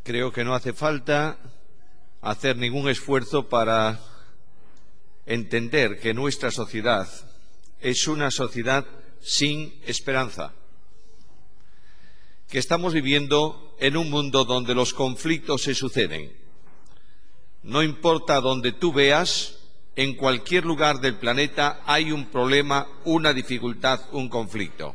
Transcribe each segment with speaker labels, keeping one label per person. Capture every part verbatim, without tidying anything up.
Speaker 1: Creo que no hace falta hacer ningún esfuerzo para entender que nuestra sociedad es una sociedad sin esperanza, que estamos viviendo en un mundo donde los conflictos se suceden. No importa donde tú veas, en cualquier lugar del planeta hay un problema, una dificultad, un conflicto.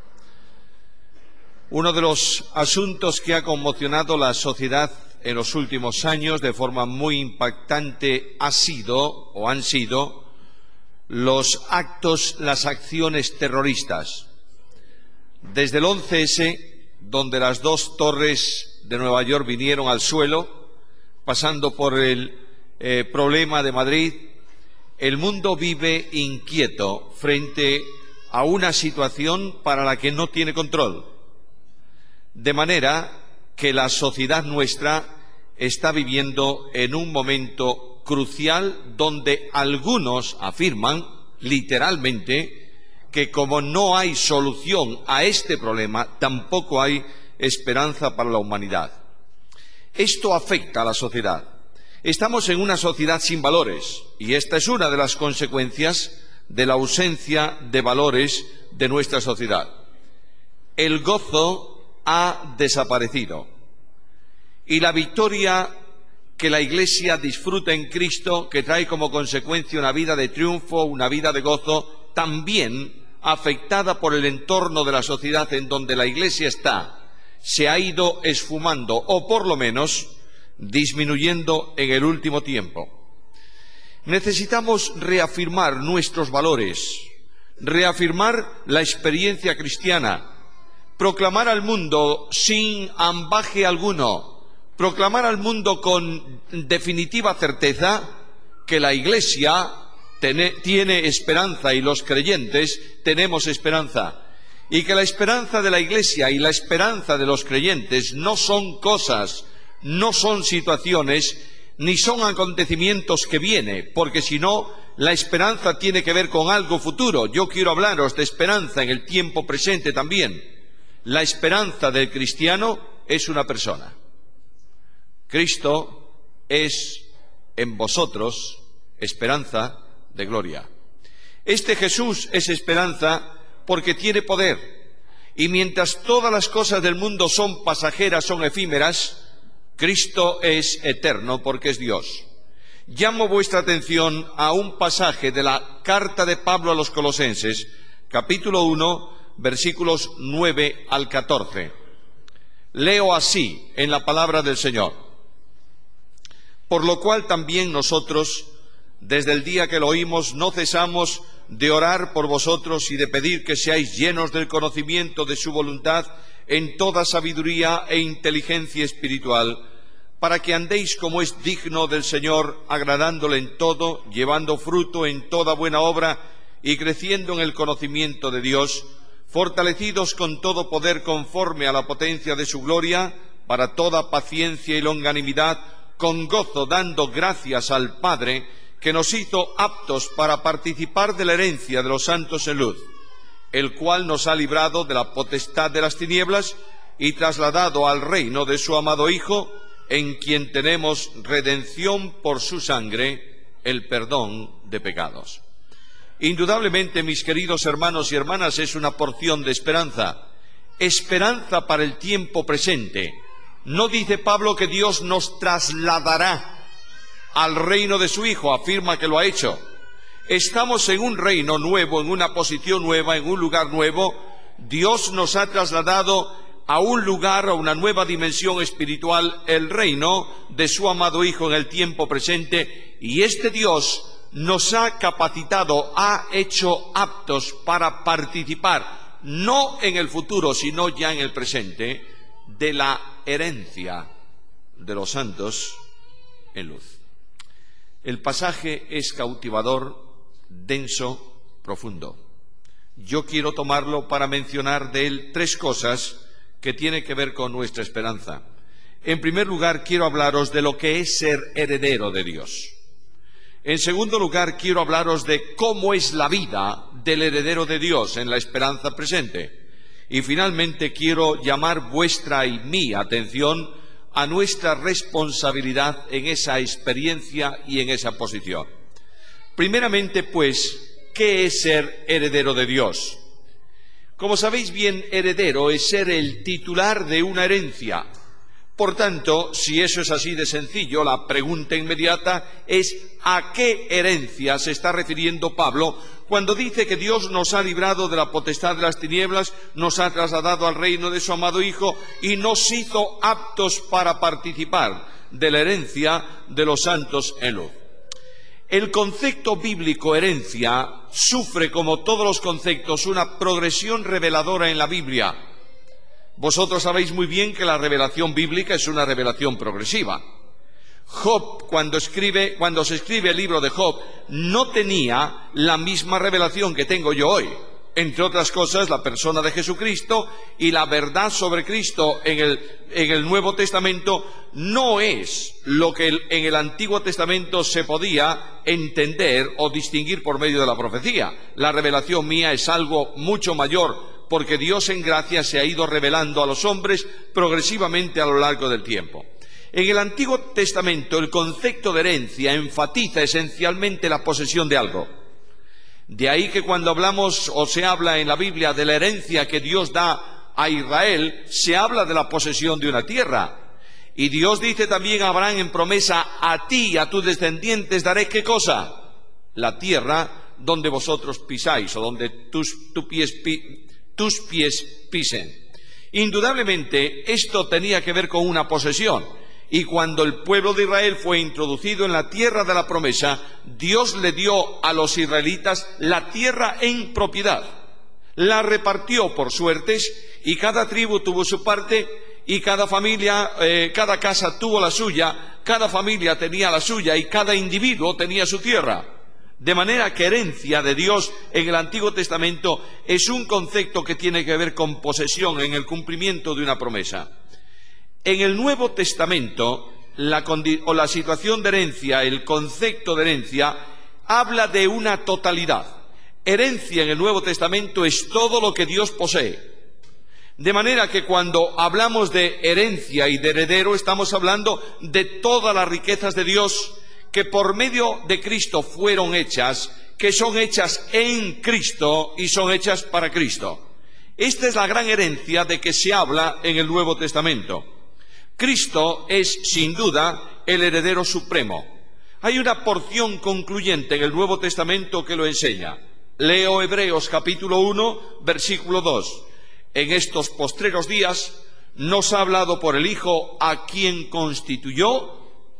Speaker 1: Uno de los asuntos que ha conmocionado la sociedad en los últimos años de forma muy impactante ha sido o han sido los actos, las acciones terroristas. Desde el once ese, donde las dos torres de Nueva York vinieron al suelo, pasando por el eh, problema de Madrid, el mundo vive inquieto frente a una situación para la que no tiene control. De manera que la sociedad nuestra está viviendo en un momento crucial donde algunos afirman literalmente que como no hay solución a este problema, tampoco hay esperanza para la humanidad. Esto afecta a la sociedad. Estamos en una sociedad sin valores y esta es una de las consecuencias de la ausencia de valores de nuestra sociedad. El gozo ha desaparecido y la victoria que la Iglesia disfruta en Cristo, que trae como consecuencia una vida de triunfo, una vida de gozo, también afectada por el entorno de la sociedad en donde la Iglesia está, se ha ido esfumando o por lo menos disminuyendo en el último tiempo. Necesitamos reafirmar nuestros valores, reafirmar la experiencia cristiana, proclamar al mundo sin ambaje alguno, proclamar al mundo con definitiva certeza que la Iglesia tiene, tiene esperanza y los creyentes tenemos esperanza, y que la esperanza de la Iglesia y la esperanza de los creyentes no son cosas, no son situaciones, ni son acontecimientos que vienen, porque si no, la esperanza tiene que ver con algo futuro. Yo quiero hablaros de esperanza en el tiempo presente también. La esperanza del cristiano es una persona. Cristo es en vosotros esperanza de gloria. Este Jesús es esperanza porque tiene poder. Y mientras todas las cosas del mundo son pasajeras, son efímeras, Cristo es eterno porque es Dios. Llamo vuestra atención a un pasaje de la carta de Pablo a los Colosenses, capítulo uno, versículos nueve al catorce. Leo así en la palabra del Señor. Por lo cual también nosotros, desde el día que lo oímos, no cesamos de orar por vosotros y de pedir que seáis llenos del conocimiento de su voluntad en toda sabiduría e inteligencia espiritual, para que andéis como es digno del Señor, agradándole en todo, llevando fruto en toda buena obra y creciendo en el conocimiento de Dios, fortalecidos con todo poder conforme a la potencia de su gloria, para toda paciencia y longanimidad, con gozo dando gracias al Padre, que nos hizo aptos para participar de la herencia de los santos en luz, el cual nos ha librado de la potestad de las tinieblas y trasladado al reino de su amado Hijo, en quien tenemos redención por su sangre, el perdón de pecados. Indudablemente, mis queridos hermanos y hermanas, es una porción de esperanza, esperanza para el tiempo presente. No dice Pablo que Dios nos trasladará al reino de su Hijo, afirma que lo ha hecho. Estamos en un reino nuevo, en una posición nueva, en un lugar nuevo. Dios nos ha trasladado a un lugar, a una nueva dimensión espiritual, el reino de su amado Hijo en el tiempo presente, y este Dios nos ha capacitado, ha hecho aptos para participar, no en el futuro, sino ya en el presente, de la herencia de los santos en luz. El pasaje es cautivador, denso, profundo. Yo quiero tomarlo para mencionar de él tres cosas que tienen que ver con nuestra esperanza. En primer lugar, quiero hablaros de lo que es ser heredero de Dios. En segundo lugar, quiero hablaros de cómo es la vida del heredero de Dios en la esperanza presente. Y finalmente quiero llamar vuestra y mi atención a nuestra responsabilidad en esa experiencia y en esa posición. Primeramente, pues, ¿qué es ser heredero de Dios? Como sabéis bien, heredero es ser el titular de una herencia. Por tanto, si eso es así de sencillo, la pregunta inmediata es ¿a qué herencia se está refiriendo Pablo cuando dice que Dios nos ha librado de la potestad de las tinieblas, nos ha trasladado al reino de su amado Hijo y nos hizo aptos para participar de la herencia de los santos en luz? El concepto bíblico herencia sufre, como todos los conceptos, una progresión reveladora en la Biblia. Vosotros sabéis muy bien que la revelación bíblica es una revelación progresiva. Job, cuando escribe, cuando se escribe el libro de Job, no tenía la misma revelación que tengo yo hoy. Entre otras cosas, la persona de Jesucristo y la verdad sobre Cristo en el, en el Nuevo Testamento no es lo que el, en el Antiguo Testamento se podía entender o distinguir por medio de la profecía. La revelación mía es algo mucho mayor, porque Dios en gracia se ha ido revelando a los hombres progresivamente a lo largo del tiempo. En el Antiguo Testamento el concepto de herencia enfatiza esencialmente la posesión de algo. De ahí que cuando hablamos o se habla en la Biblia de la herencia que Dios da a Israel, se habla de la posesión de una tierra. Y Dios dice también a Abraham en promesa: a ti y a tus descendientes daré ¿qué cosa? La tierra donde vosotros pisáis o donde tus, tu pies, pi, tus pies pisen. Indudablemente esto tenía que ver con una posesión. Y cuando el pueblo de Israel fue introducido en la tierra de la promesa, Dios le dio a los israelitas la tierra en propiedad. La repartió por suertes y cada tribu tuvo su parte y cada familia, eh, cada casa tuvo la suya, cada familia tenía la suya y cada individuo tenía su tierra. De manera que herencia de Dios en el Antiguo Testamento es un concepto que tiene que ver con posesión en el cumplimiento de una promesa. En el Nuevo Testamento, la, o la situación de herencia, el concepto de herencia, habla de una totalidad. Herencia en el Nuevo Testamento es todo lo que Dios posee. De manera que cuando hablamos de herencia y de heredero, estamos hablando de todas las riquezas de Dios que por medio de Cristo fueron hechas, que son hechas en Cristo y son hechas para Cristo. Esta es la gran herencia de que se habla en el Nuevo Testamento. Cristo es, sin duda, el heredero supremo. Hay una porción concluyente en el Nuevo Testamento que lo enseña. Leo Hebreos capítulo uno, versículo dos. En estos postreros días nos ha hablado por el Hijo, a quien constituyó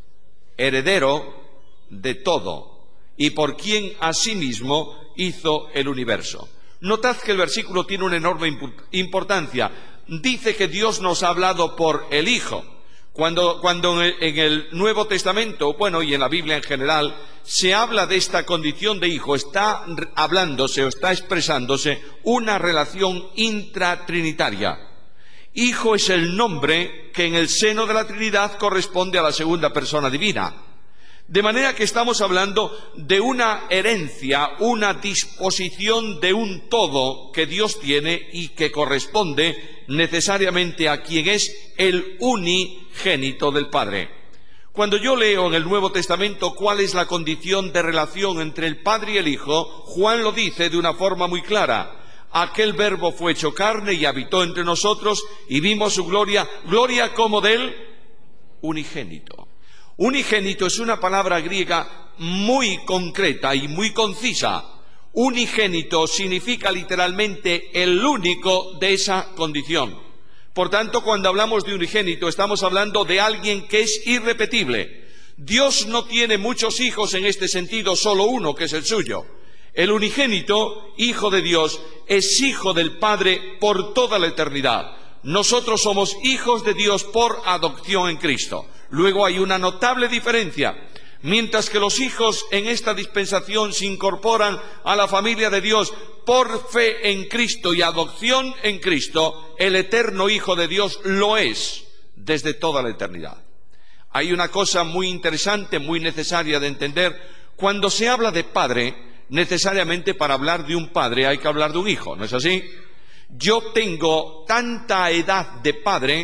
Speaker 1: heredero de todo, y por quien asimismo hizo el universo. Notad que el versículo tiene una enorme importancia. Dice que Dios nos ha hablado por el Hijo. Cuando, cuando en, el, en el Nuevo Testamento, bueno, y en la Biblia en general, se habla de esta condición de hijo, está hablándose o está expresándose una relación intratrinitaria. Hijo es el nombre que en el seno de la Trinidad corresponde a la segunda persona divina. De manera que estamos hablando de una herencia, una disposición de un todo que Dios tiene y que corresponde necesariamente a quien es el unigénito del Padre. Cuando yo leo en el Nuevo Testamento cuál es la condición de relación entre el Padre y el Hijo, Juan lo dice de una forma muy clara. Aquel verbo fue hecho carne y habitó entre nosotros y vimos su gloria, gloria como del unigénito. Unigénito es una palabra griega muy concreta y muy concisa. Unigénito significa literalmente el único de esa condición. Por tanto, cuando hablamos de unigénito, estamos hablando de alguien que es irrepetible. Dios no tiene muchos hijos en este sentido, solo uno, que es el suyo. El unigénito, hijo de Dios, es hijo del Padre por toda la eternidad. Nosotros somos hijos de Dios por adopción en Cristo. Luego hay una notable diferencia. Mientras que los hijos en esta dispensación se incorporan a la familia de Dios por fe en Cristo y adopción en Cristo, el eterno Hijo de Dios lo es desde toda la eternidad. Hay una cosa muy interesante, muy necesaria de entender. Cuando se habla de padre, necesariamente para hablar de un padre hay que hablar de un hijo, ¿no es así? Yo tengo tanta edad de padre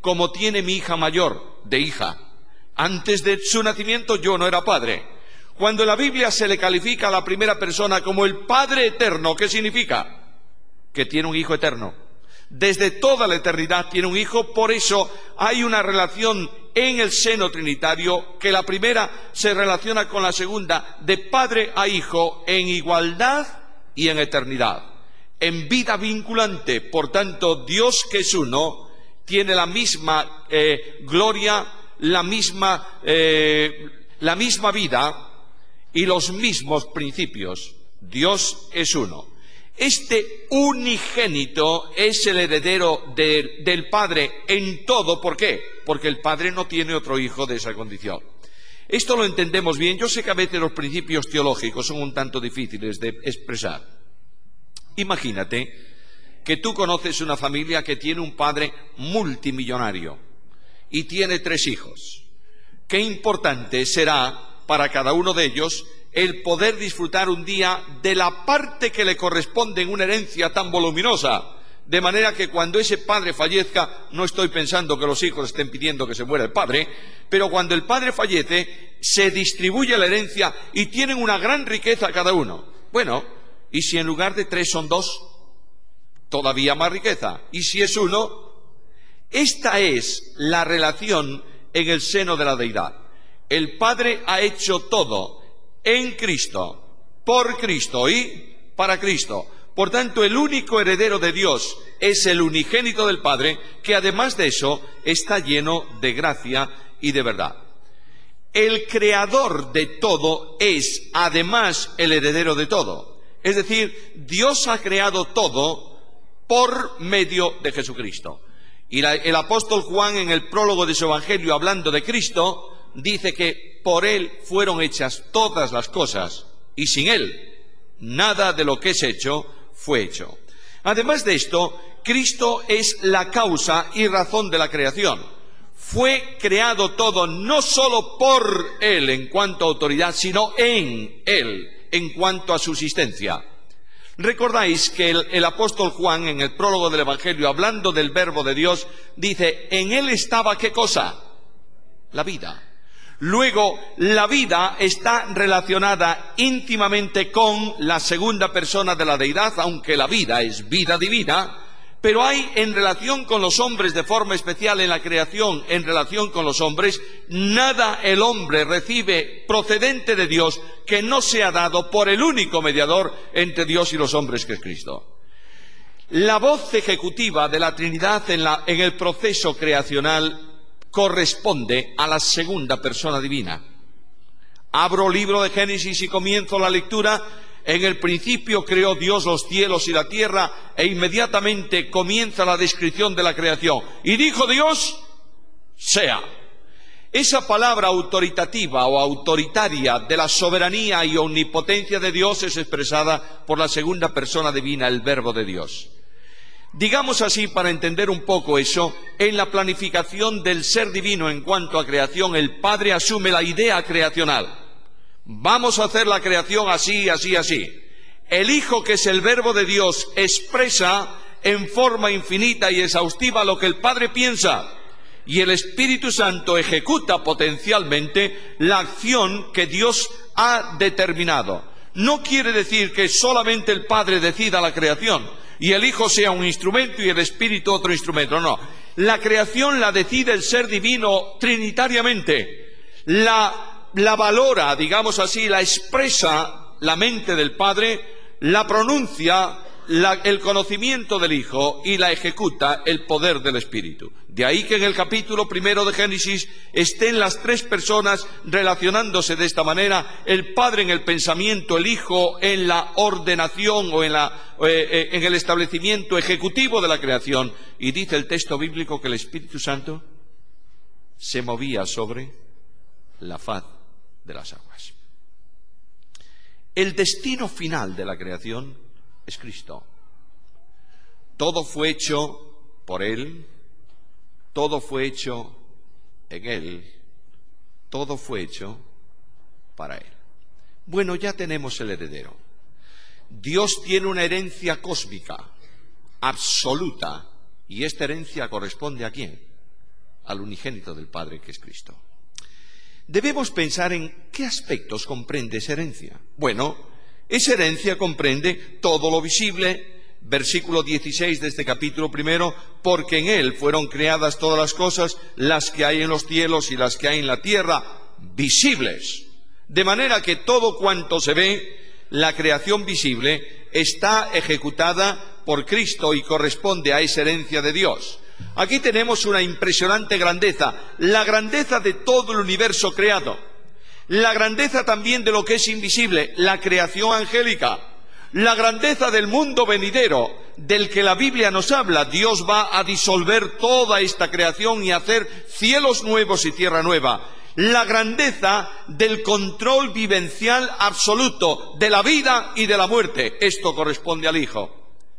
Speaker 1: como tiene mi hija mayor de hija. Antes de su nacimiento yo no era padre. Cuando en la Biblia se le califica a la primera persona como el Padre Eterno, ¿qué significa? Que tiene un hijo eterno. Desde toda la eternidad tiene un hijo, por eso hay una relación en el seno trinitario, que la primera se relaciona con la segunda, de padre a hijo, en igualdad y en eternidad, en vida vinculante. Por tanto, Dios, que es uno, tiene la misma eh, gloria, la misma, eh, la misma vida y los mismos principios. Dios es uno. Este unigénito es el heredero de, del Padre en todo. ¿Por qué? Porque el Padre no tiene otro hijo de esa condición. Esto lo entendemos bien. Yo sé que a veces los principios teológicos son un tanto difíciles de expresar. Imagínate que tú conoces una familia que tiene un padre multimillonario y tiene tres hijos. Qué importante será para cada uno de ellos el poder disfrutar un día de la parte que le corresponde en una herencia tan voluminosa, de manera que cuando ese padre fallezca, no estoy pensando que los hijos estén pidiendo que se muera el padre, pero cuando el padre fallece, se distribuye la herencia y tienen una gran riqueza cada uno. Bueno, ¿y si en lugar de tres son dos? Todavía más riqueza. ¿Y si es uno? Esta es la relación en el seno de la deidad. El Padre ha hecho todo en Cristo, por Cristo y para Cristo. Por tanto, el único heredero de Dios es el unigénito del Padre, que además de eso está lleno de gracia y de verdad. El creador de todo es además el heredero de todo. Es decir, Dios ha creado todo por medio de Jesucristo. Y la, el apóstol Juan, en el prólogo de su Evangelio, hablando de Cristo, dice que por Él fueron hechas todas las cosas, y sin Él nada de lo que es hecho fue hecho. Además de esto, Cristo es la causa y razón de la creación. Fue creado todo no solo por Él en cuanto a autoridad, sino en Él en cuanto a subsistencia. Recordáis que el, el apóstol Juan, en el prólogo del Evangelio, hablando del Verbo de Dios, dice, en Él estaba ¿qué cosa? La vida. Luego, la vida está relacionada íntimamente con la segunda persona de la deidad, aunque la vida es vida divina, pero hay en relación con los hombres de forma especial en la creación, en relación con los hombres, nada el hombre recibe procedente de Dios que no sea dado por el único mediador entre Dios y los hombres, que es Cristo. La voz ejecutiva de la Trinidad en, la, en el proceso creacional corresponde a la segunda persona divina. Abro el libro de Génesis y comienzo la lectura. En el principio creó Dios los cielos y la tierra, e inmediatamente comienza la descripción de la creación. Y dijo Dios, sea. Esa palabra autoritativa o autoritaria de la soberanía y omnipotencia de Dios es expresada por la segunda persona divina, el Verbo de Dios. Digamos así, para entender un poco eso, en la planificación del ser divino en cuanto a creación, el Padre asume la idea creacional. Vamos a hacer la creación así, así, así. El Hijo, que es el Verbo de Dios, expresa en forma infinita y exhaustiva lo que el Padre piensa. Y el Espíritu Santo ejecuta potencialmente la acción que Dios ha determinado. No quiere decir que solamente el Padre decida la creación y el Hijo sea un instrumento y el Espíritu otro instrumento. No, la creación la decide el ser divino trinitariamente. La, la valora, digamos así, la expresa la mente del Padre, la pronuncia la, el conocimiento del Hijo y la ejecuta el poder del Espíritu. De ahí que en el capítulo primero de Génesis estén las tres personas relacionándose de esta manera, el Padre en el pensamiento, el Hijo en la ordenación o en, la, eh, eh, en el establecimiento ejecutivo de la creación. Y dice el texto bíblico que el Espíritu Santo se movía sobre la faz de las aguas. El destino final de la creación es Cristo. Todo fue hecho por Él, todo fue hecho en Él, todo fue hecho para Él. Bueno, ya tenemos el heredero. Dios tiene una herencia cósmica, absoluta, y esta herencia corresponde ¿a quién? al unigénito del Padre, que es Cristo. Debemos pensar en qué aspectos comprende esa herencia. Bueno, esa herencia comprende todo lo visible. Versículo dieciséis de este capítulo primero, porque en Él fueron creadas todas las cosas, las que hay en los cielos y las que hay en la tierra, visibles. De manera que todo cuanto se ve, la creación visible, está ejecutada por Cristo y corresponde a esa herencia de Dios. Aquí tenemos una impresionante grandeza, la grandeza de todo el universo creado, la grandeza también de lo que es invisible, la creación angélica, la grandeza del mundo venidero, del que la Biblia nos habla. Dios va a disolver toda esta creación y hacer cielos nuevos y tierra nueva. La grandeza del control vivencial absoluto de la vida y de la muerte. Esto corresponde al Hijo.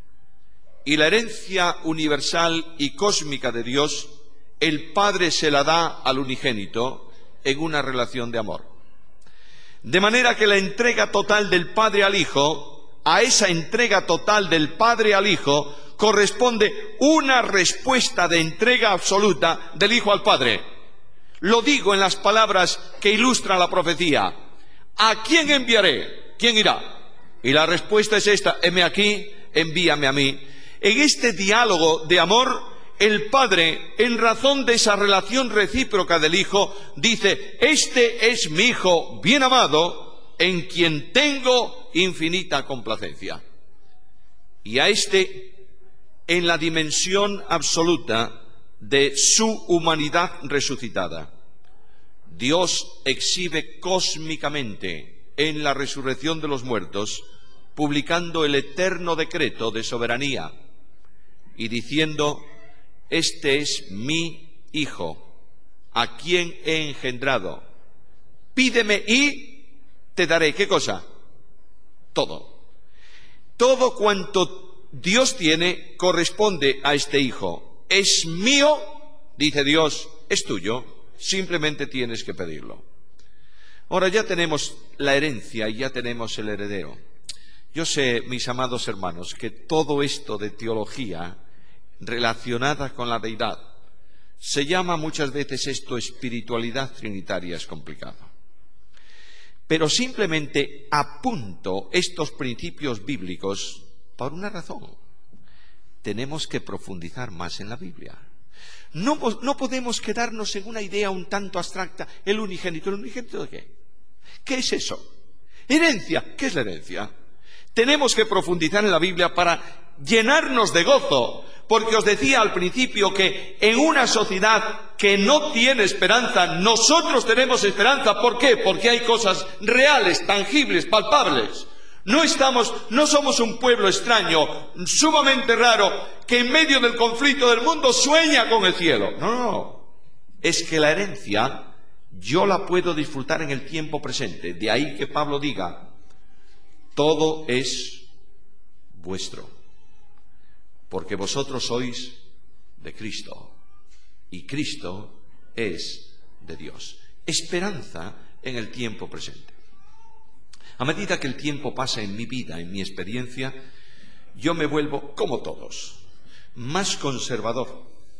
Speaker 1: Y la herencia universal y cósmica de Dios, el Padre se la da al unigénito en una relación de amor. De manera que la entrega total del Padre al Hijo, a esa entrega total del Padre al Hijo, corresponde una respuesta de entrega absoluta del Hijo al Padre. Lo digo en las palabras que ilustran la profecía. ¿A quién enviaré? ¿Quién irá? Y la respuesta es esta: heme aquí, envíame a mí. En este diálogo de amor, el Padre, en razón de esa relación recíproca del Hijo, dice: este es mi Hijo bien amado, en quien tengo infinita complacencia. Y a este, en la dimensión absoluta de su humanidad resucitada, Dios exhibe cósmicamente en la resurrección de los muertos, publicando el eterno decreto de soberanía y diciendo: este es mi Hijo, a quien he engendrado. Pídeme y te daré, ¿qué cosa? Todo. Todo cuanto Dios tiene corresponde a este Hijo. Es mío, dice Dios, es tuyo, simplemente tienes que pedirlo. Ahora ya tenemos la herencia y ya tenemos el heredero. Yo sé, mis amados hermanos, que todo esto de teología relacionada con la deidad se llama muchas veces esto espiritualidad trinitaria, es complicado. Pero simplemente apunto estos principios bíblicos por una razón. Tenemos que profundizar más en la Biblia. No, no podemos quedarnos en una idea un tanto abstracta. El unigénito. ¿El unigénito de qué? ¿Qué es eso? Herencia. ¿Qué es la herencia? Tenemos que profundizar en la Biblia para llenarnos de gozo. Porque os decía al principio que en una sociedad que no tiene esperanza, nosotros tenemos esperanza. ¿Por qué? Porque hay cosas reales, tangibles, palpables. No estamos, no somos un pueblo extraño, sumamente raro, que en medio del conflicto del mundo sueña con el cielo. No, no, no. Es que la herencia yo la puedo disfrutar en el tiempo presente. De ahí que Pablo diga: todo es vuestro. Porque vosotros sois de Cristo, y Cristo es de Dios. Esperanza en el tiempo presente. A medida que el tiempo pasa en mi vida, en mi experiencia, yo me vuelvo, como todos, más conservador.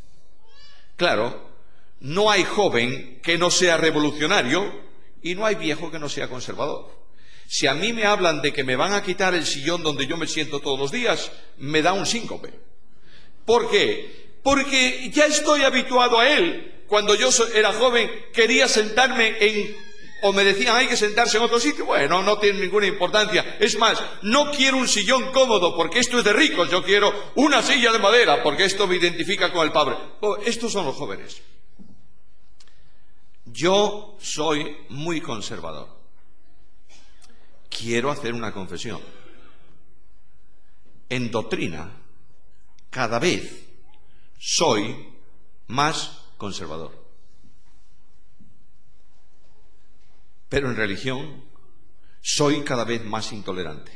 Speaker 1: Claro, no hay joven que no sea revolucionario, y no hay viejo que no sea conservador. Si a mí me hablan de que me van a quitar el sillón donde yo me siento todos los días, me da un síncope. ¿Por qué? Porque ya estoy habituado a él. Cuando yo era joven quería sentarme en... o me decían hay que sentarse en otro sitio. Bueno, no tiene ninguna importancia. Es más, no quiero un sillón cómodo porque esto es de ricos. Yo quiero una silla de madera porque esto me identifica con el Padre. Oh, estos son los jóvenes. Yo soy muy conservador. Quiero hacer una confesión. En doctrina, cada vez soy más conservador. Pero en religión soy cada vez más intolerante.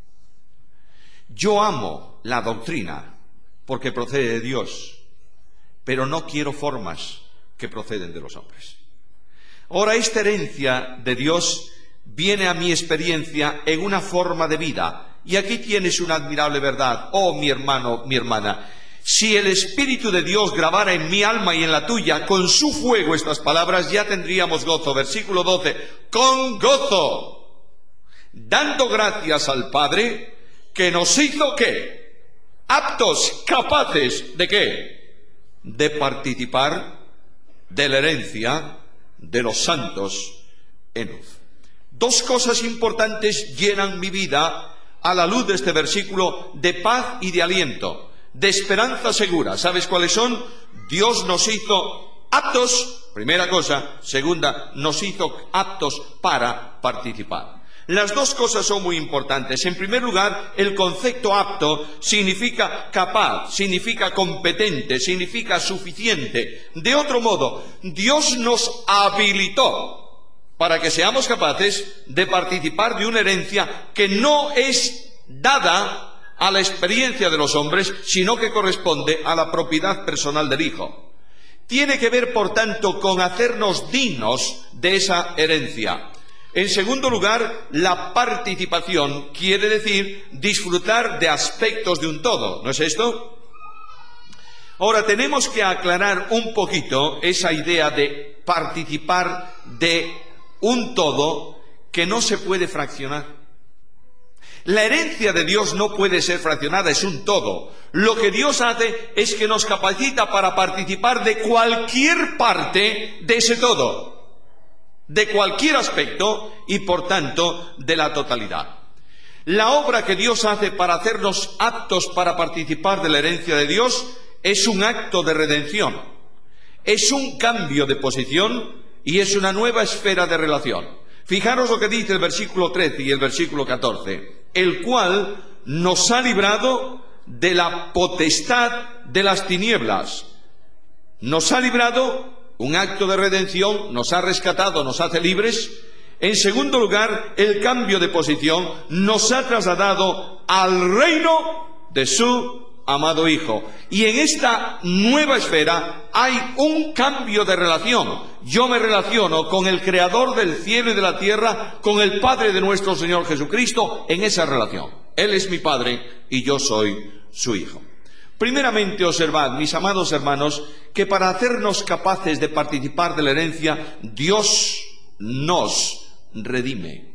Speaker 1: Yo amo la doctrina porque procede de Dios, pero no quiero formas que proceden de los hombres. Ahora, esta herencia de Dios viene a mi experiencia en una forma de vida. Y aquí tienes una admirable verdad, oh mi hermano, mi hermana. Si el Espíritu de Dios grabara en mi alma y en la tuya con su fuego estas palabras, ya tendríamos gozo. Versículo doce, con gozo, dando gracias al Padre, que nos hizo, ¿qué? Aptos, capaces, ¿de qué? De participar de la herencia de los santos en luz. Dos cosas importantes llenan mi vida a la luz de este versículo: de paz y de aliento, de esperanza segura. ¿Sabes cuáles son? Dios nos hizo aptos, primera cosa. Segunda, nos hizo aptos para participar. Las dos cosas son muy importantes. En primer lugar, el concepto apto significa capaz, significa competente, significa suficiente. De otro modo, Dios nos habilitó para que seamos capaces de participar de una herencia que no es dada a la experiencia de los hombres, sino que corresponde a la propiedad personal del Hijo. Tiene que ver, por tanto, con hacernos dignos de esa herencia. En segundo lugar, la participación quiere decir disfrutar de aspectos de un todo, ¿no es esto? Ahora, tenemos que aclarar un poquito esa idea de participar de un todo que no se puede fraccionar. La herencia de Dios no puede ser fraccionada, es un todo. Lo que Dios hace es que nos capacita para participar de cualquier parte de ese todo, de cualquier aspecto y, por tanto, de la totalidad. La obra que Dios hace para hacernos aptos para participar de la herencia de Dios es un acto de redención, es un cambio de posición y es una nueva esfera de relación. Fijaros lo que dice el versículo trece y el versículo catorce, el cual nos ha librado de la potestad de las tinieblas. Nos ha librado, un acto de redención, nos ha rescatado, nos hace libres. En segundo lugar, el cambio de posición nos ha trasladado al reino de su amado Hijo. Y en esta nueva esfera hay un cambio de relación. Yo me relaciono con el Creador del cielo y de la tierra, con el Padre de nuestro Señor Jesucristo, en esa relación. Él es mi Padre y yo soy su Hijo. Primeramente, observad, mis amados hermanos, que para hacernos capaces de participar de la herencia, Dios nos redime.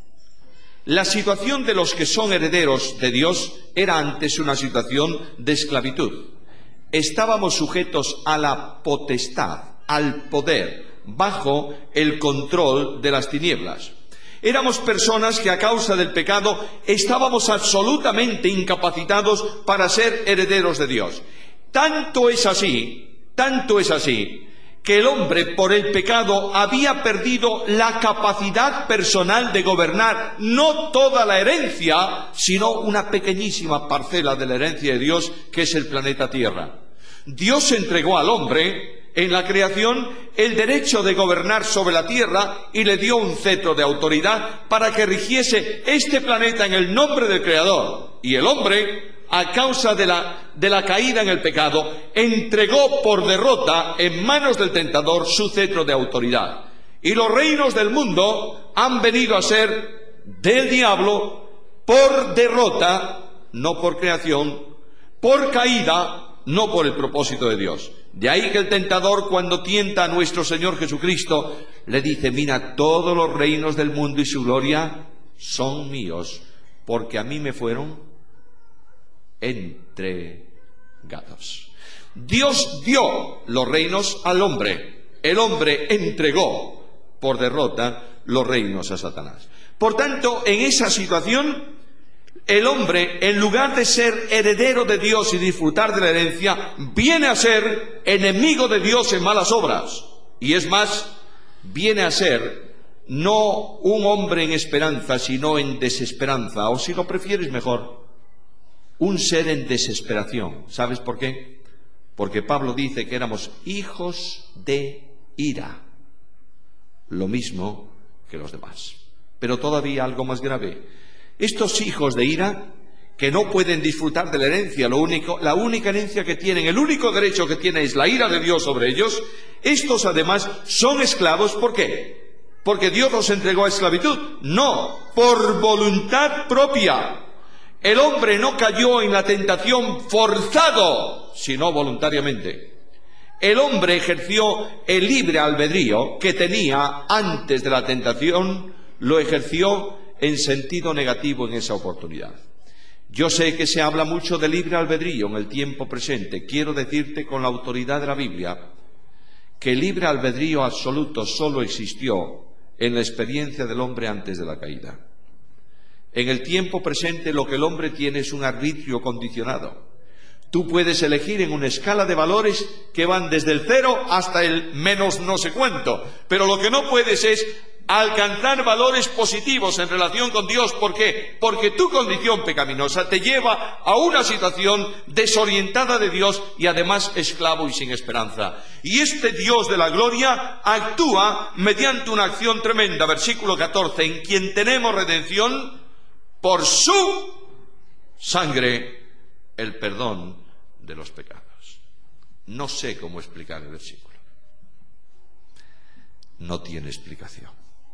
Speaker 1: La situación de los que son herederos de Dios era antes una situación de esclavitud. Estábamos sujetos a la potestad, al poder, bajo el control de las tinieblas. Éramos personas que a causa del pecado estábamos absolutamente incapacitados para ser herederos de Dios. Tanto es así, tanto es así, que el hombre por el pecado había perdido la capacidad personal de gobernar no toda la herencia, sino una pequeñísima parcela de la herencia de Dios, que es el planeta Tierra. Dios entregó al hombre en la creación el derecho de gobernar sobre la tierra y le dio un cetro de autoridad para que rigiese este planeta en el nombre del Creador. Y el hombre, a causa de la, de la caída en el pecado, entregó por derrota en manos del tentador su cetro de autoridad. Y los reinos del mundo han venido a ser del diablo por derrota, no por creación, por caída, no por el propósito de Dios. De ahí que el tentador, cuando tienta a nuestro Señor Jesucristo, le dice: mira, todos los reinos del mundo y su gloria son míos, porque a mí me fueron entregados. Dios dio los reinos al hombre, el hombre entregó por derrota los reinos a Satanás. Por tanto, en esa situación, el hombre, en lugar de ser heredero de Dios y disfrutar de la herencia, viene a ser enemigo de Dios en malas obras. Y es más, viene a ser no un hombre en esperanza, sino en desesperanza, o si lo prefieres mejor, un ser en desesperación. ¿Sabes por qué? Porque Pablo dice que éramos hijos de ira, lo mismo que los demás. Pero todavía algo más grave. Estos hijos de ira, que no pueden disfrutar de la herencia, lo único, la única herencia que tienen, el único derecho que tienen es la ira de Dios sobre ellos, estos además son esclavos. ¿Por qué? ¿Porque Dios los entregó a esclavitud? No, por voluntad propia. El hombre no cayó en la tentación forzado, sino voluntariamente. El hombre ejerció el libre albedrío que tenía antes de la tentación, lo ejerció en sentido negativo en esa oportunidad. Yo sé que se habla mucho de libre albedrío en el tiempo presente. Quiero decirte con la autoridad de la Biblia que el libre albedrío absoluto solo existió en la experiencia del hombre antes de la caída. En el tiempo presente lo que el hombre tiene es un arbitrio condicionado. Tú puedes elegir en una escala de valores que van desde el cero hasta el menos no sé cuánto, pero lo que no puedes es alcanzar valores positivos en relación con Dios. ¿Por qué? Porque tu condición pecaminosa te lleva a una situación desorientada de Dios y además esclavo y sin esperanza. Y este Dios de la gloria actúa mediante una acción tremenda, versículo catorce, en quien tenemos redención por su sangre, el perdón de los pecados. No sé cómo explicar el versículo. No tiene explicación.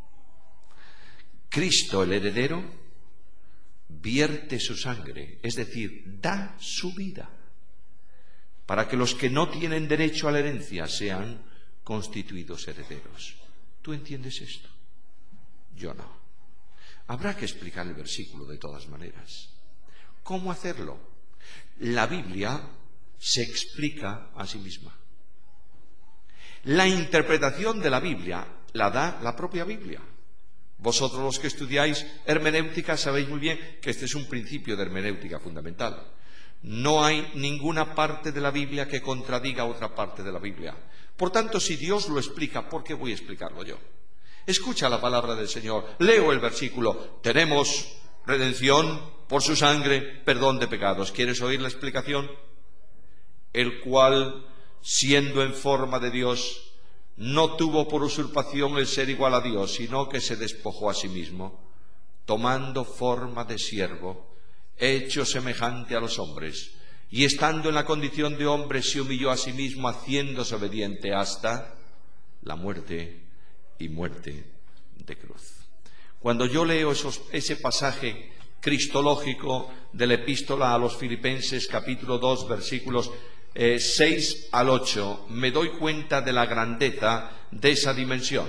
Speaker 1: Cristo, el heredero, vierte su sangre, es decir, da su vida, para que los que no tienen derecho a la herencia sean constituidos herederos. ¿Tú entiendes esto? Yo no. Habrá que explicar el versículo de todas maneras. ¿Cómo hacerlo? La Biblia se explica a sí misma. La interpretación de la Biblia la da la propia Biblia. Vosotros los que estudiáis hermenéutica sabéis muy bien que este es un principio de hermenéutica fundamental. No hay ninguna parte de la Biblia que contradiga otra parte de la Biblia. Por tanto, si Dios lo explica, ¿por qué voy a explicarlo yo? Escucha la palabra del Señor. Leo el versículo. Tenemos redención por su sangre, perdón de pecados. ¿Quieres oír la explicación? El cual, siendo en forma de Dios, no tuvo por usurpación el ser igual a Dios, sino que se despojó a sí mismo, tomando forma de siervo, hecho semejante a los hombres, y estando en la condición de hombre se humilló a sí mismo, haciéndose obediente hasta la muerte y muerte de cruz. Cuando yo leo esos, ese pasaje cristológico de la epístola a los Filipenses, capítulo dos, versículos eh, seis al ocho, me doy cuenta de la grandeza de esa dimensión.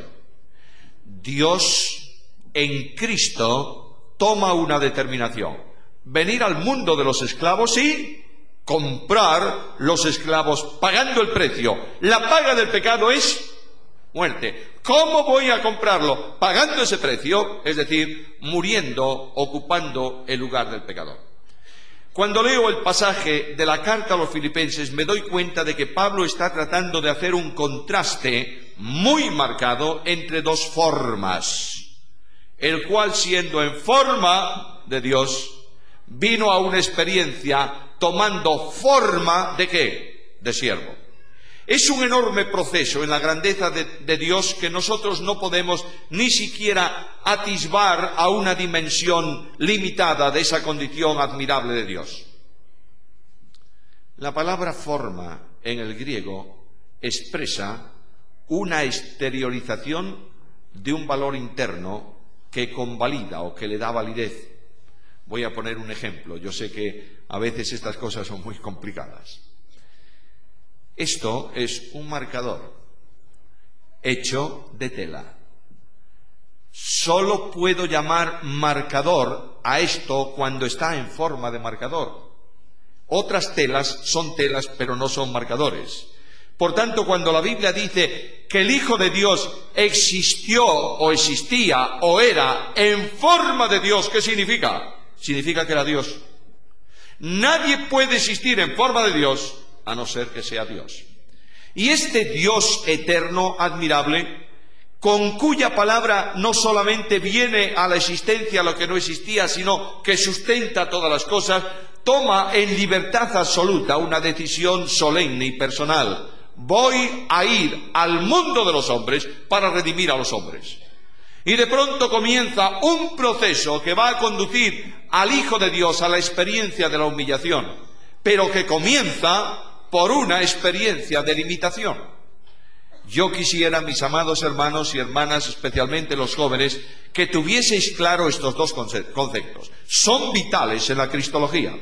Speaker 1: Dios en Cristo toma una determinación: venir al mundo de los esclavos y comprar los esclavos pagando el precio. La paga del pecado es muerte. ¿Cómo voy a comprarlo? Pagando ese precio, es decir, muriendo, ocupando el lugar del pecador. Cuando leo el pasaje de la carta a los Filipenses, me doy cuenta de que Pablo está tratando de hacer un contraste muy marcado entre dos formas, el cual, siendo en forma de Dios, vino a una experiencia tomando forma de ¿qué? De siervo. Es un enorme proceso en la grandeza de, de Dios que nosotros no podemos ni siquiera atisbar a una dimensión limitada de esa condición admirable de Dios. La palabra forma en el griego expresa una exteriorización de un valor interno que convalida o que le da validez. Voy a poner un ejemplo. Yo sé que a veces estas cosas son muy complicadas. Esto es un marcador hecho de tela. Solo puedo llamar marcador a esto cuando está en forma de marcador. Otras telas son telas, pero no son marcadores. Por tanto, cuando la Biblia dice que el Hijo de Dios existió o existía o era en forma de Dios, ¿qué significa? Significa que era Dios. Nadie puede existir en forma de Dios a no ser que sea Dios. Y este Dios eterno, admirable, con cuya palabra no solamente viene a la existencia lo que no existía, sino que sustenta todas las cosas, toma en libertad absoluta una decisión solemne y personal. Voy a ir al mundo de los hombres para redimir a los hombres. Y de pronto comienza un proceso que va a conducir al Hijo de Dios a la experiencia de la humillación, pero que comienza por una experiencia de limitación. Yo quisiera, mis amados hermanos y hermanas, especialmente los jóvenes, que tuvieseis claro estos dos conceptos. Son vitales en la cristología.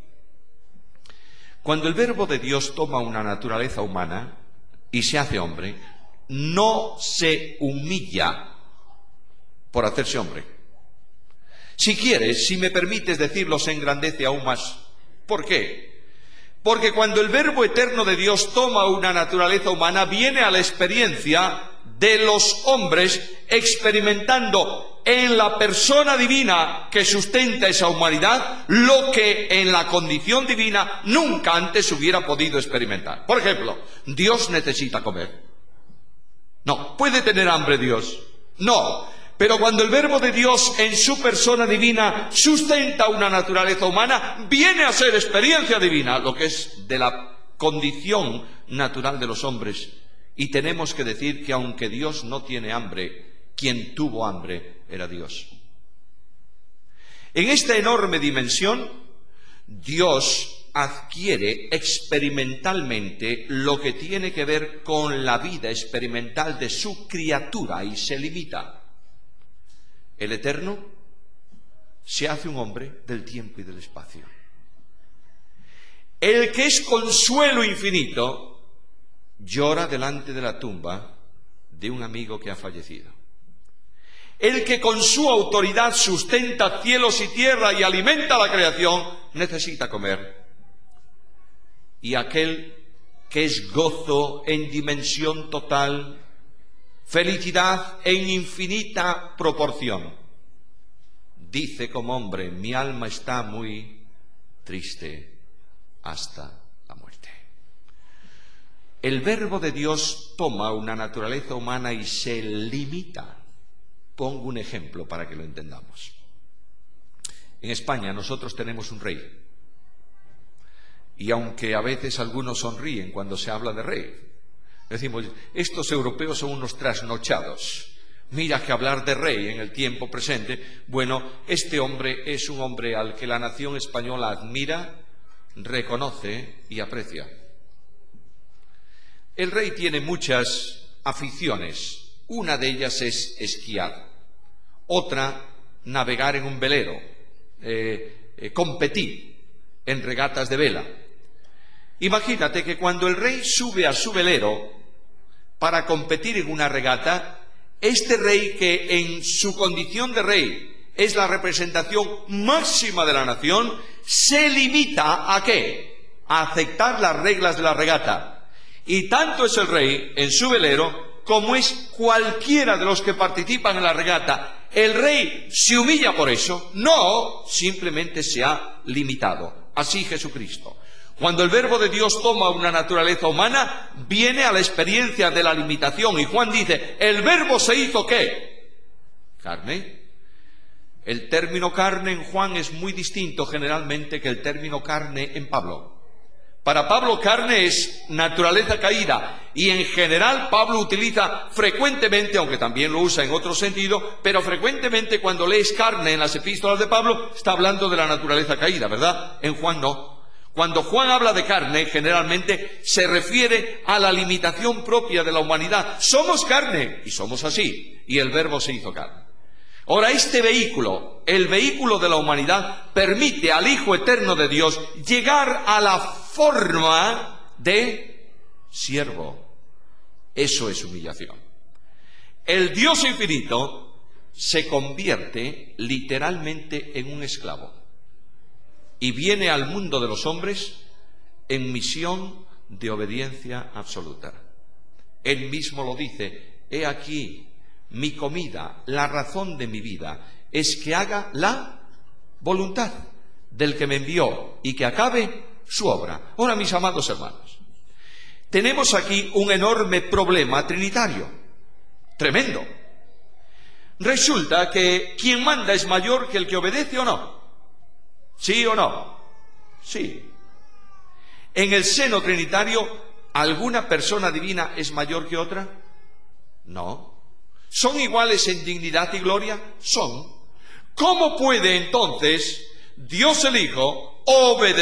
Speaker 1: Cuando el Verbo de Dios toma una naturaleza humana y se hace hombre, no se humilla por hacerse hombre. Si quieres, si me permites decirlo, se engrandece aún más. ¿Por qué? Porque cuando el Verbo eterno de Dios toma una naturaleza humana, viene a la experiencia de los hombres experimentando en la persona divina que sustenta esa humanidad lo que en la condición divina nunca antes hubiera podido experimentar. Por ejemplo, ¿Dios necesita comer? No. ¿Puede tener hambre Dios? No. Pero cuando el Verbo de Dios en su persona divina sustenta una naturaleza humana, viene a ser experiencia divina, lo que es de la condición natural de los hombres. Y tenemos que decir que aunque Dios no tiene hambre, quien tuvo hambre era Dios. En esta enorme dimensión, Dios adquiere experimentalmente lo que tiene que ver con la vida experimental de su criatura y se limita. El Eterno se hace un hombre del tiempo y del espacio. El que es consuelo infinito llora delante de la tumba de un amigo que ha fallecido. El que con su autoridad sustenta cielos y tierra y alimenta la creación, necesita comer. Y aquel que es gozo en dimensión total, felicidad en infinita proporción, dice como hombre, mi alma está muy triste hasta la muerte. El Verbo de Dios toma una naturaleza humana y se limita. Pongo un ejemplo para que lo entendamos. En España nosotros tenemos un rey. Y aunque a veces algunos sonríen cuando se habla de rey, decimos, estos europeos son unos trasnochados. Mira que hablar de rey en el tiempo presente. Bueno, este hombre es un hombre al que la nación española admira, reconoce y aprecia. El rey tiene muchas aficiones. Una de ellas es esquiar, otra navegar en un velero, eh, eh, competir en regatas de vela. Imagínate que cuando el rey sube a su velero para competir en una regata, este rey que en su condición de rey es la representación máxima de la nación, se limita ¿a qué? A aceptar las reglas de la regata. Y tanto es el rey en su velero como es cualquiera de los que participan en la regata. ¿El rey se humilla por eso? No, simplemente se ha limitado. Así Jesucristo. Cuando el Verbo de Dios toma una naturaleza humana, viene a la experiencia de la limitación. Y Juan dice, ¿el Verbo se hizo qué? Carne. El término carne en Juan es muy distinto generalmente que el término carne en Pablo. Para Pablo carne es naturaleza caída y en general Pablo utiliza frecuentemente, aunque también lo usa en otro sentido, pero frecuentemente cuando lees carne en las epístolas de Pablo está hablando de la naturaleza caída, ¿verdad? En Juan no. Cuando Juan habla de carne, generalmente se refiere a la limitación propia de la humanidad. Somos carne y somos así, y el Verbo se hizo carne. Ahora, este vehículo, el vehículo de la humanidad, permite al Hijo Eterno de Dios llegar a la forma de siervo. Eso es humillación. El Dios infinito se convierte literalmente en un esclavo y viene al mundo de los hombres en misión de obediencia absoluta. Él mismo lo dice, he aquí mi comida, la razón de mi vida, es que haga la voluntad del que me envió y que acabe su obra. Ahora, mis amados hermanos, tenemos aquí un enorme problema trinitario, tremendo. Resulta que quien manda es mayor que el que obedece, ¿o no? ¿Sí o no? Sí. En el seno trinitario, ¿alguna persona divina es mayor que otra? No. ¿Son iguales en dignidad y gloria? Son. ¿Cómo puede entonces Dios el Hijo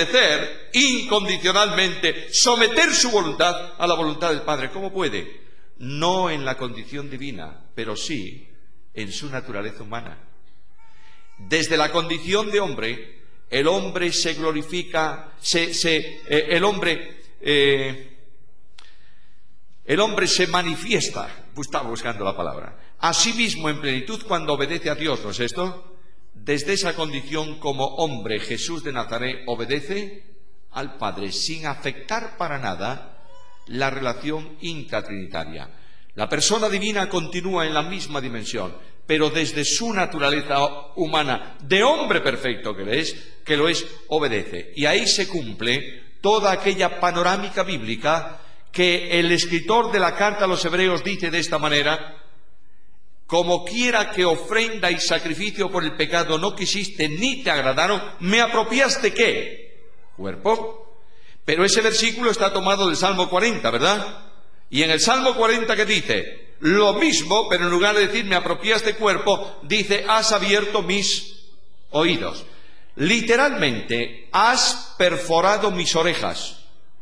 Speaker 1: obedecer incondicionalmente, someter su voluntad a la voluntad del Padre? ¿Cómo puede? no en la condición divina, pero sí en su naturaleza humana. Desde la condición de hombre, el hombre se glorifica, se, se, eh, el hombre, eh, el hombre se manifiesta, estaba buscando la palabra, a sí mismo en plenitud cuando obedece a Dios, ¿no es esto? Desde esa condición como hombre, Jesús de Nazaret obedece al Padre sin afectar para nada la relación intratrinitaria. La persona divina continúa en la misma dimensión, pero desde su naturaleza humana, de hombre perfecto que, es, que lo es, obedece. Y ahí se cumple toda aquella panorámica bíblica que el escritor de la carta a los Hebreos dice de esta manera: como quiera que ofrenda y sacrificio por el pecado no quisiste ni te agradaron, ¿me apropiaste qué? Cuerpo. Pero ese versículo está tomado del Salmo cuarenta, ¿verdad? Y en el Salmo cuarenta, ¿qué dice? Lo mismo, pero en lugar de decir me apropiaste cuerpo, dice has abierto mis oídos. Literalmente, has perforado mis orejas.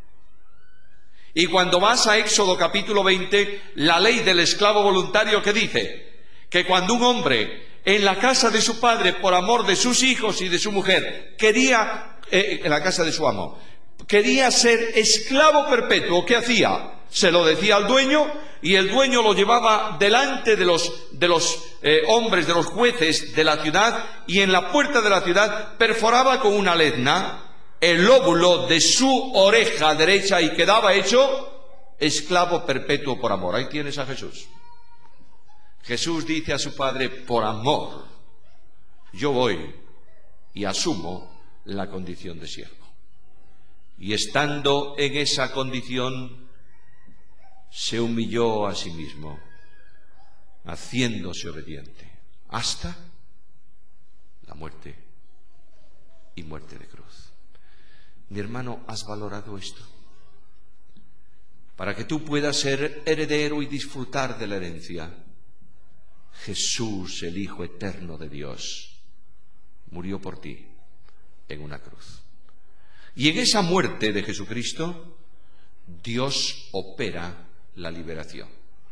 Speaker 1: Y cuando vas a Éxodo capítulo veinte, la ley del esclavo voluntario, que dice que cuando un hombre en la casa de su padre, por amor de sus hijos y de su mujer, quería, eh, en la casa de su amo, quería ser esclavo perpetuo, ¿qué hacía? Se lo decía al dueño y el dueño lo llevaba delante de los, de los eh, hombres, de los jueces de la ciudad, y en la puerta de la ciudad perforaba con una lezna el lóbulo de su oreja derecha y quedaba hecho esclavo perpetuo por amor. Ahí tienes a Jesús. Jesús dice a su Padre, por amor, yo voy y asumo la condición de siervo. Y estando en esa condición, se humilló a sí mismo, haciéndose obediente, hasta la muerte y muerte de cruz. Mi hermano, ¿has valorado esto? Para que tú puedas ser heredero y disfrutar de la herencia, Jesús, el Hijo eterno de Dios, murió por ti en una cruz. Y en esa muerte de Jesucristo, Dios opera la liberación.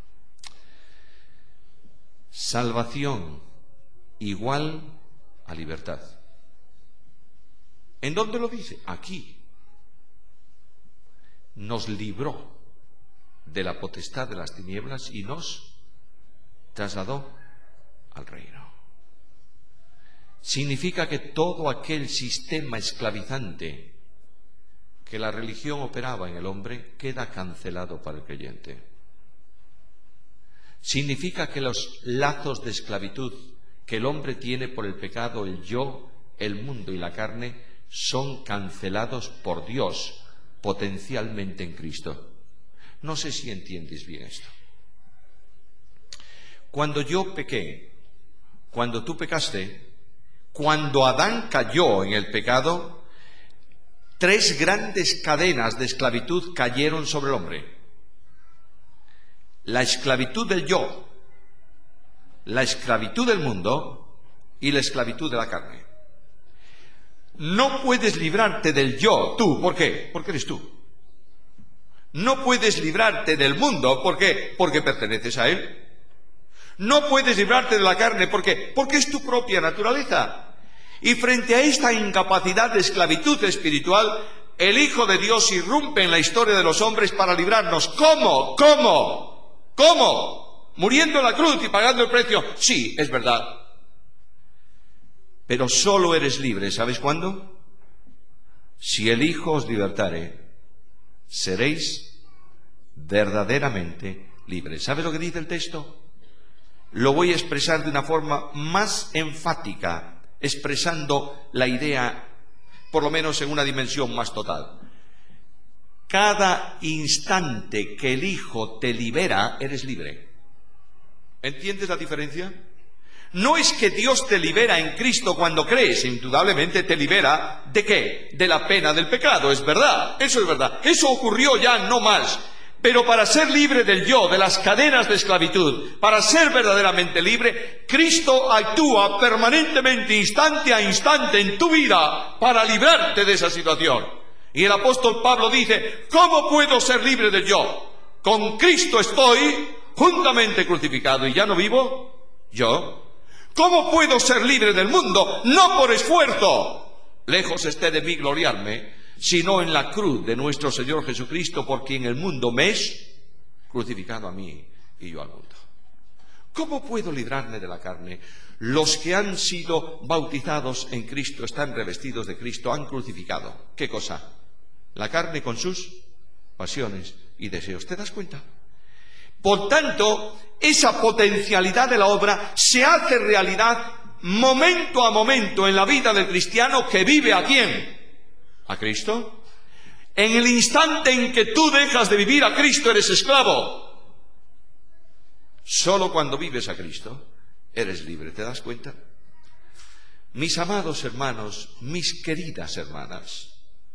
Speaker 1: Salvación igual a libertad. ¿En dónde lo dice? Aquí. Nos libró de la potestad de las tinieblas y nos trasladó al reino. Significa que todo aquel sistema esclavizante que la religión operaba en el hombre queda cancelado para el creyente. Significa que los lazos de esclavitud que el hombre tiene por el pecado, el yo, el mundo y la carne, son cancelados por Dios potencialmente en Cristo. No sé si entiendes bien esto. Cuando yo pequé, cuando tú pecaste, cuando Adán cayó en el pecado, tres grandes cadenas de esclavitud cayeron sobre el hombre. La esclavitud del yo, la esclavitud del mundo y la esclavitud de la carne. No puedes librarte del yo, tú, ¿por qué? Porque eres tú. No puedes librarte del mundo, ¿por qué? Porque perteneces a él. No puedes librarte de la carne, ¿por qué? Porque es tu propia naturaleza. Y frente a esta incapacidad de esclavitud espiritual, el Hijo de Dios irrumpe en la historia de los hombres para librarnos. ¿Cómo? ¿Cómo? ¿Cómo? Muriendo en la cruz y pagando el precio. Sí, es verdad. Pero solo eres libre, ¿sabes cuándo? Si el Hijo os libertare, seréis verdaderamente libres. ¿Sabes lo que dice el texto? Lo voy a expresar de una forma más enfática, expresando la idea, por lo menos en una dimensión más total. Cada instante que el Hijo te libera, eres libre. ¿Entiendes la diferencia? No es que Dios te libera en Cristo cuando crees, indudablemente te libera ¿de qué? De la pena del pecado, es verdad, eso es verdad, eso ocurrió ya, no más. Pero para ser libre del yo, de las cadenas de esclavitud, para ser verdaderamente libre, Cristo actúa permanentemente, instante a instante en tu vida para librarte de esa situación. Y el apóstol Pablo dice, ¿cómo puedo ser libre del yo? con Cristo estoy juntamente crucificado y ya no vivo yo. ¿Cómo puedo ser libre del mundo? No por esfuerzo. Lejos esté de mí gloriarme, sino en la cruz de nuestro Señor Jesucristo, por quien el mundo me es crucificado a mí y yo al mundo. ¿Cómo puedo librarme de la carne? Los que han sido bautizados en Cristo, están revestidos de Cristo, han crucificado. ¿Qué cosa? La carne con sus pasiones y deseos. ¿Te das cuenta? Por tanto, esa potencialidad de la obra se hace realidad momento a momento en la vida del cristiano que vive ¿a quién? ¿A Cristo? En el instante en que tú dejas de vivir a Cristo eres esclavo. Solo cuando vives a Cristo eres libre. ¿Te das cuenta? Mis amados hermanos, mis queridas hermanas,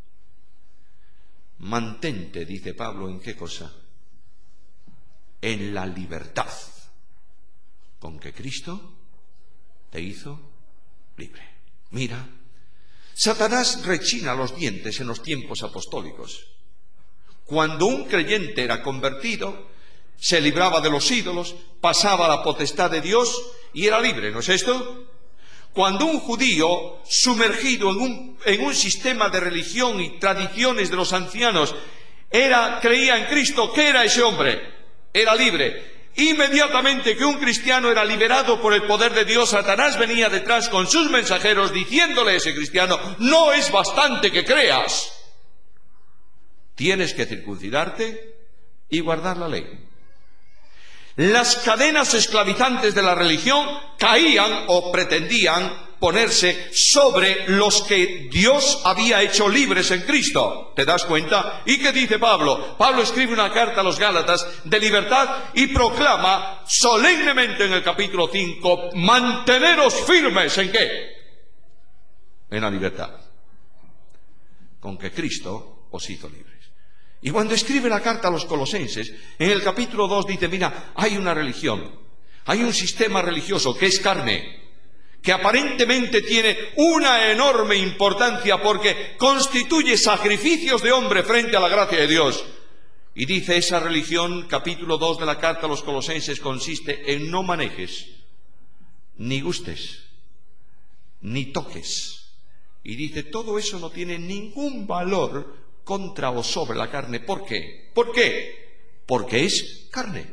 Speaker 1: mantente, dice Pablo, ¿en qué cosa? En la libertad con que Cristo te hizo libre. Mira, Satanás rechina los dientes en los tiempos apostólicos. Cuando un creyente era convertido, se libraba de los ídolos, pasaba a la potestad de Dios y era libre, ¿no es esto? Cuando un judío, sumergido en un, en un sistema de religión y tradiciones de los ancianos, era, creía en Cristo, ¿qué era ese hombre? Era libre. Inmediatamente que un cristiano era liberado por el poder de Dios, Satanás venía detrás con sus mensajeros diciéndole a ese cristiano: no es bastante que creas, tienes que circuncidarte y guardar la ley. Las cadenas esclavizantes de la religión caían o pretendían ponerse sobre los que Dios había hecho libres en Cristo. ¿Te das cuenta? ¿Y qué dice Pablo? Pablo escribe una carta a los Gálatas de libertad y proclama solemnemente en el capítulo cinco: manteneros firmes. ¿En qué? En la libertad con que Cristo os hizo libres. Y cuando escribe la carta a los Colosenses, en el capítulo dos dice: mira, hay una religión, hay un sistema religioso que es carne, que aparentemente tiene una enorme importancia porque constituye sacrificios de hombre frente a la gracia de Dios. Y dice esa religión, capítulo dos de la carta a los Colosenses, consiste en no manejes, ni gustes, ni toques. Y dice, todo eso no tiene ningún valor contra o sobre la carne. ¿Por qué? ¿Por qué? Porque es carne.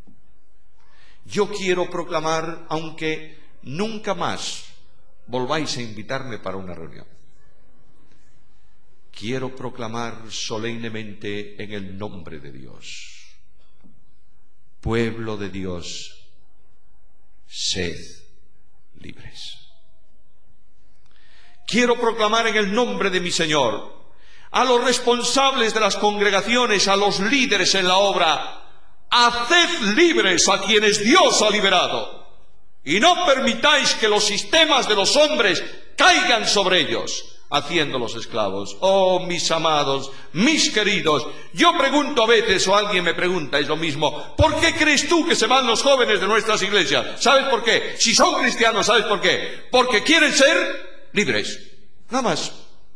Speaker 1: Yo quiero proclamar, aunque nunca más volváis a invitarme para una reunión, quiero proclamar solemnemente en el nombre de Dios: pueblo de Dios, sed libres. Quiero proclamar en el nombre de mi Señor a los responsables de las congregaciones, a los líderes en la obra: haced libres a quienes Dios ha liberado, y no permitáis que los sistemas de los hombres caigan sobre ellos, haciéndolos esclavos. Oh, mis amados, mis queridos, yo pregunto a veces, o alguien me pregunta, es lo mismo: ¿por qué crees tú que se van los jóvenes de nuestras iglesias? ¿Sabes por qué? Si son cristianos, ¿sabes por qué? Porque quieren ser libres, nada más.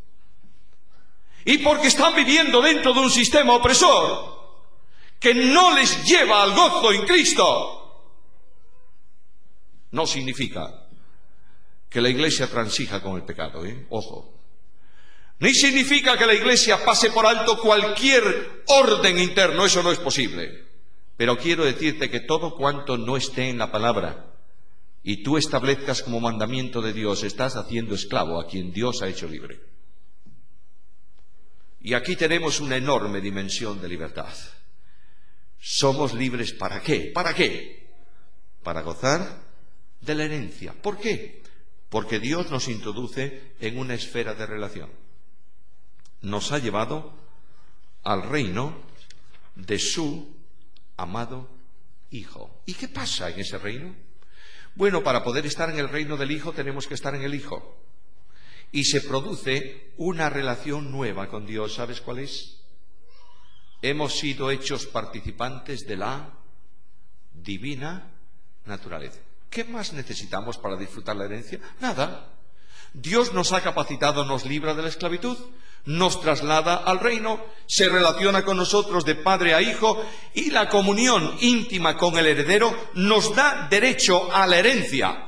Speaker 1: Y porque están viviendo dentro de un sistema opresor que no les lleva al gozo en Cristo. No significa que la iglesia transija con el pecado, ¿eh? Ojo. Ni significa que la iglesia pase por alto cualquier orden interno, eso no es posible. Pero quiero decirte que todo cuanto no esté en la palabra y tú establezcas como mandamiento de Dios, estás haciendo esclavo a quien Dios ha hecho libre. Y aquí tenemos una enorme dimensión de libertad. Somos libres ¿para qué? ¿Para qué? Para gozar de la herencia. ¿Por qué? Porque Dios nos introduce en una esfera de relación. Nos ha llevado al reino de su amado Hijo. ¿Y qué pasa en ese reino? Bueno, para poder estar en el reino del Hijo tenemos que estar en el Hijo. Y se produce una relación nueva con Dios. ¿Sabes cuál es? Hemos sido hechos participantes de la divina naturaleza. ¿Qué más necesitamos para disfrutar la herencia? Nada. Dios nos ha capacitado, nos libra de la esclavitud, nos traslada al reino, se relaciona con nosotros de padre a hijo y la comunión íntima con el heredero nos da derecho a la herencia.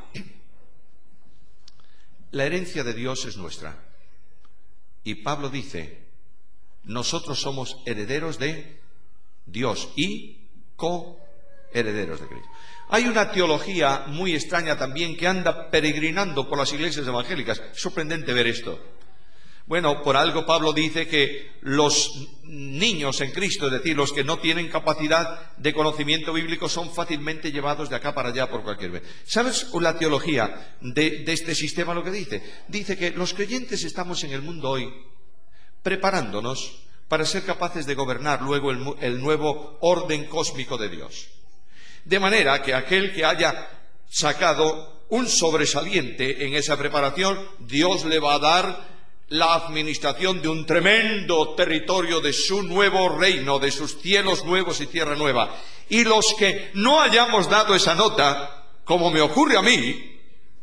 Speaker 1: La herencia de Dios es nuestra. Y Pablo dice, nosotros somos herederos de Dios y coherederos de Cristo. Hay una teología muy extraña también que anda peregrinando por las iglesias evangélicas. Es sorprendente ver esto. Bueno, por algo Pablo dice que los niños en Cristo, es decir, los que no tienen capacidad de conocimiento bíblico, son fácilmente llevados de acá para allá por cualquier vez. ¿Sabes la teología de, de este sistema lo que dice? Dice que los creyentes estamos en el mundo hoy preparándonos para ser capaces de gobernar luego el, el nuevo orden cósmico de Dios. De manera que aquel que haya sacado un sobresaliente en esa preparación, Dios le va a dar la administración de un tremendo territorio de su nuevo reino, de sus cielos nuevos y tierra nueva. Y los que no hayamos dado esa nota, como me ocurre a mí,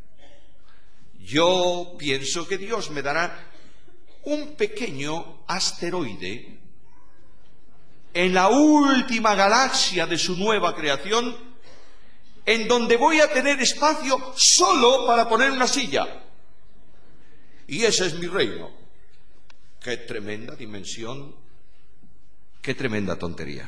Speaker 1: yo pienso que Dios me dará un pequeño asteroide en la última galaxia de su nueva creación, en donde voy a tener espacio solo para poner una silla. Y ese es mi reino. Qué tremenda dimensión, qué tremenda tontería.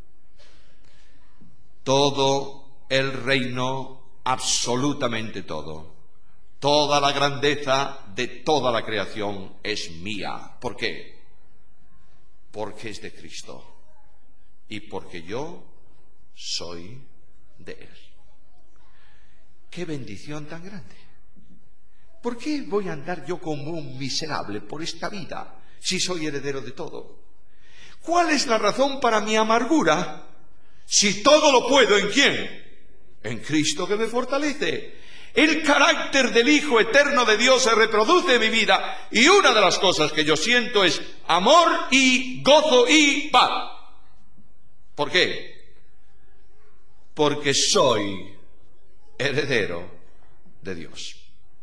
Speaker 1: Todo el reino, absolutamente todo, toda la grandeza de toda la creación es mía. ¿Por qué? Porque es de Cristo y porque yo soy de Él. ¡Qué bendición tan grande! ¿Por qué voy a andar yo como un miserable por esta vida si soy heredero de todo? ¿Cuál es la razón para mi amargura si todo lo puedo en quién? En Cristo que me fortalece. El carácter del Hijo eterno de Dios se reproduce en mi vida y una de las cosas que yo siento es amor y gozo y paz. ¿Por qué? Porque soy heredero de Dios.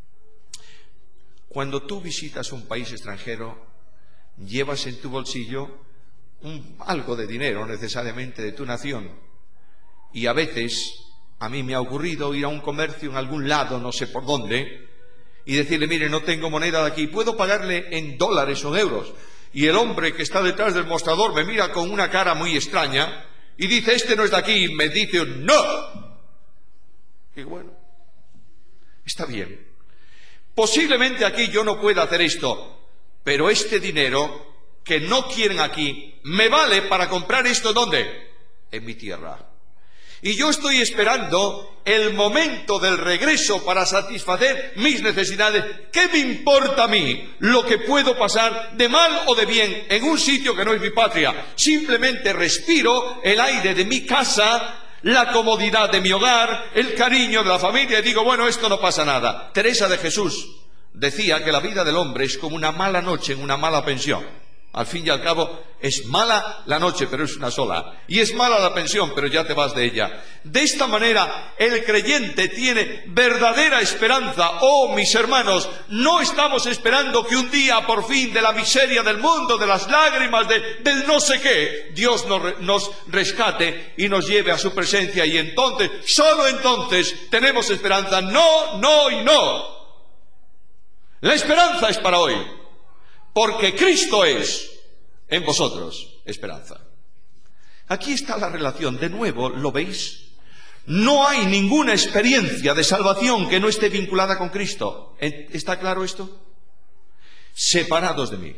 Speaker 1: Cuando tú visitas un país extranjero, llevas en tu bolsillo un, algo de dinero, necesariamente de tu nación. Y a veces, a mí me ha ocurrido ir a un comercio en algún lado, no sé por dónde, y decirle, mire, no tengo moneda de aquí, ¿puedo pagarle en dólares o en euros? Y el hombre que está detrás del mostrador me mira con una cara muy extraña y dice, este no es de aquí, y me dice, no. Y bueno, está bien. Posiblemente aquí yo no pueda hacer esto, pero este dinero que no quieren aquí me vale para comprar esto ¿dónde? En mi tierra. Y yo estoy esperando el momento del regreso para satisfacer mis necesidades. ¿Qué me importa a mí lo que puedo pasar de mal o de bien en un sitio que no es mi patria? Simplemente respiro el aire de mi casa, la comodidad de mi hogar, el cariño de la familia y digo, bueno, esto no pasa nada. Teresa de Jesús decía que la vida del hombre es como una mala noche en una mala pensión. Al fin y al cabo, es mala la noche, pero es una sola. Y es mala la pensión, pero ya te vas de ella. De esta manera, el creyente tiene verdadera esperanza. Oh, mis hermanos, no estamos esperando que un día, por fin, de la miseria del mundo, de las lágrimas, de, del no sé qué, Dios nos, nos rescate y nos lleve a su presencia. Y entonces, solo entonces, tenemos esperanza. No, no y no. La esperanza es para hoy. Porque Cristo es en vosotros esperanza. Aquí está la relación. De nuevo, ¿lo veis? No hay ninguna experiencia de salvación que no esté vinculada con Cristo. ¿Está claro esto? Separados de mí,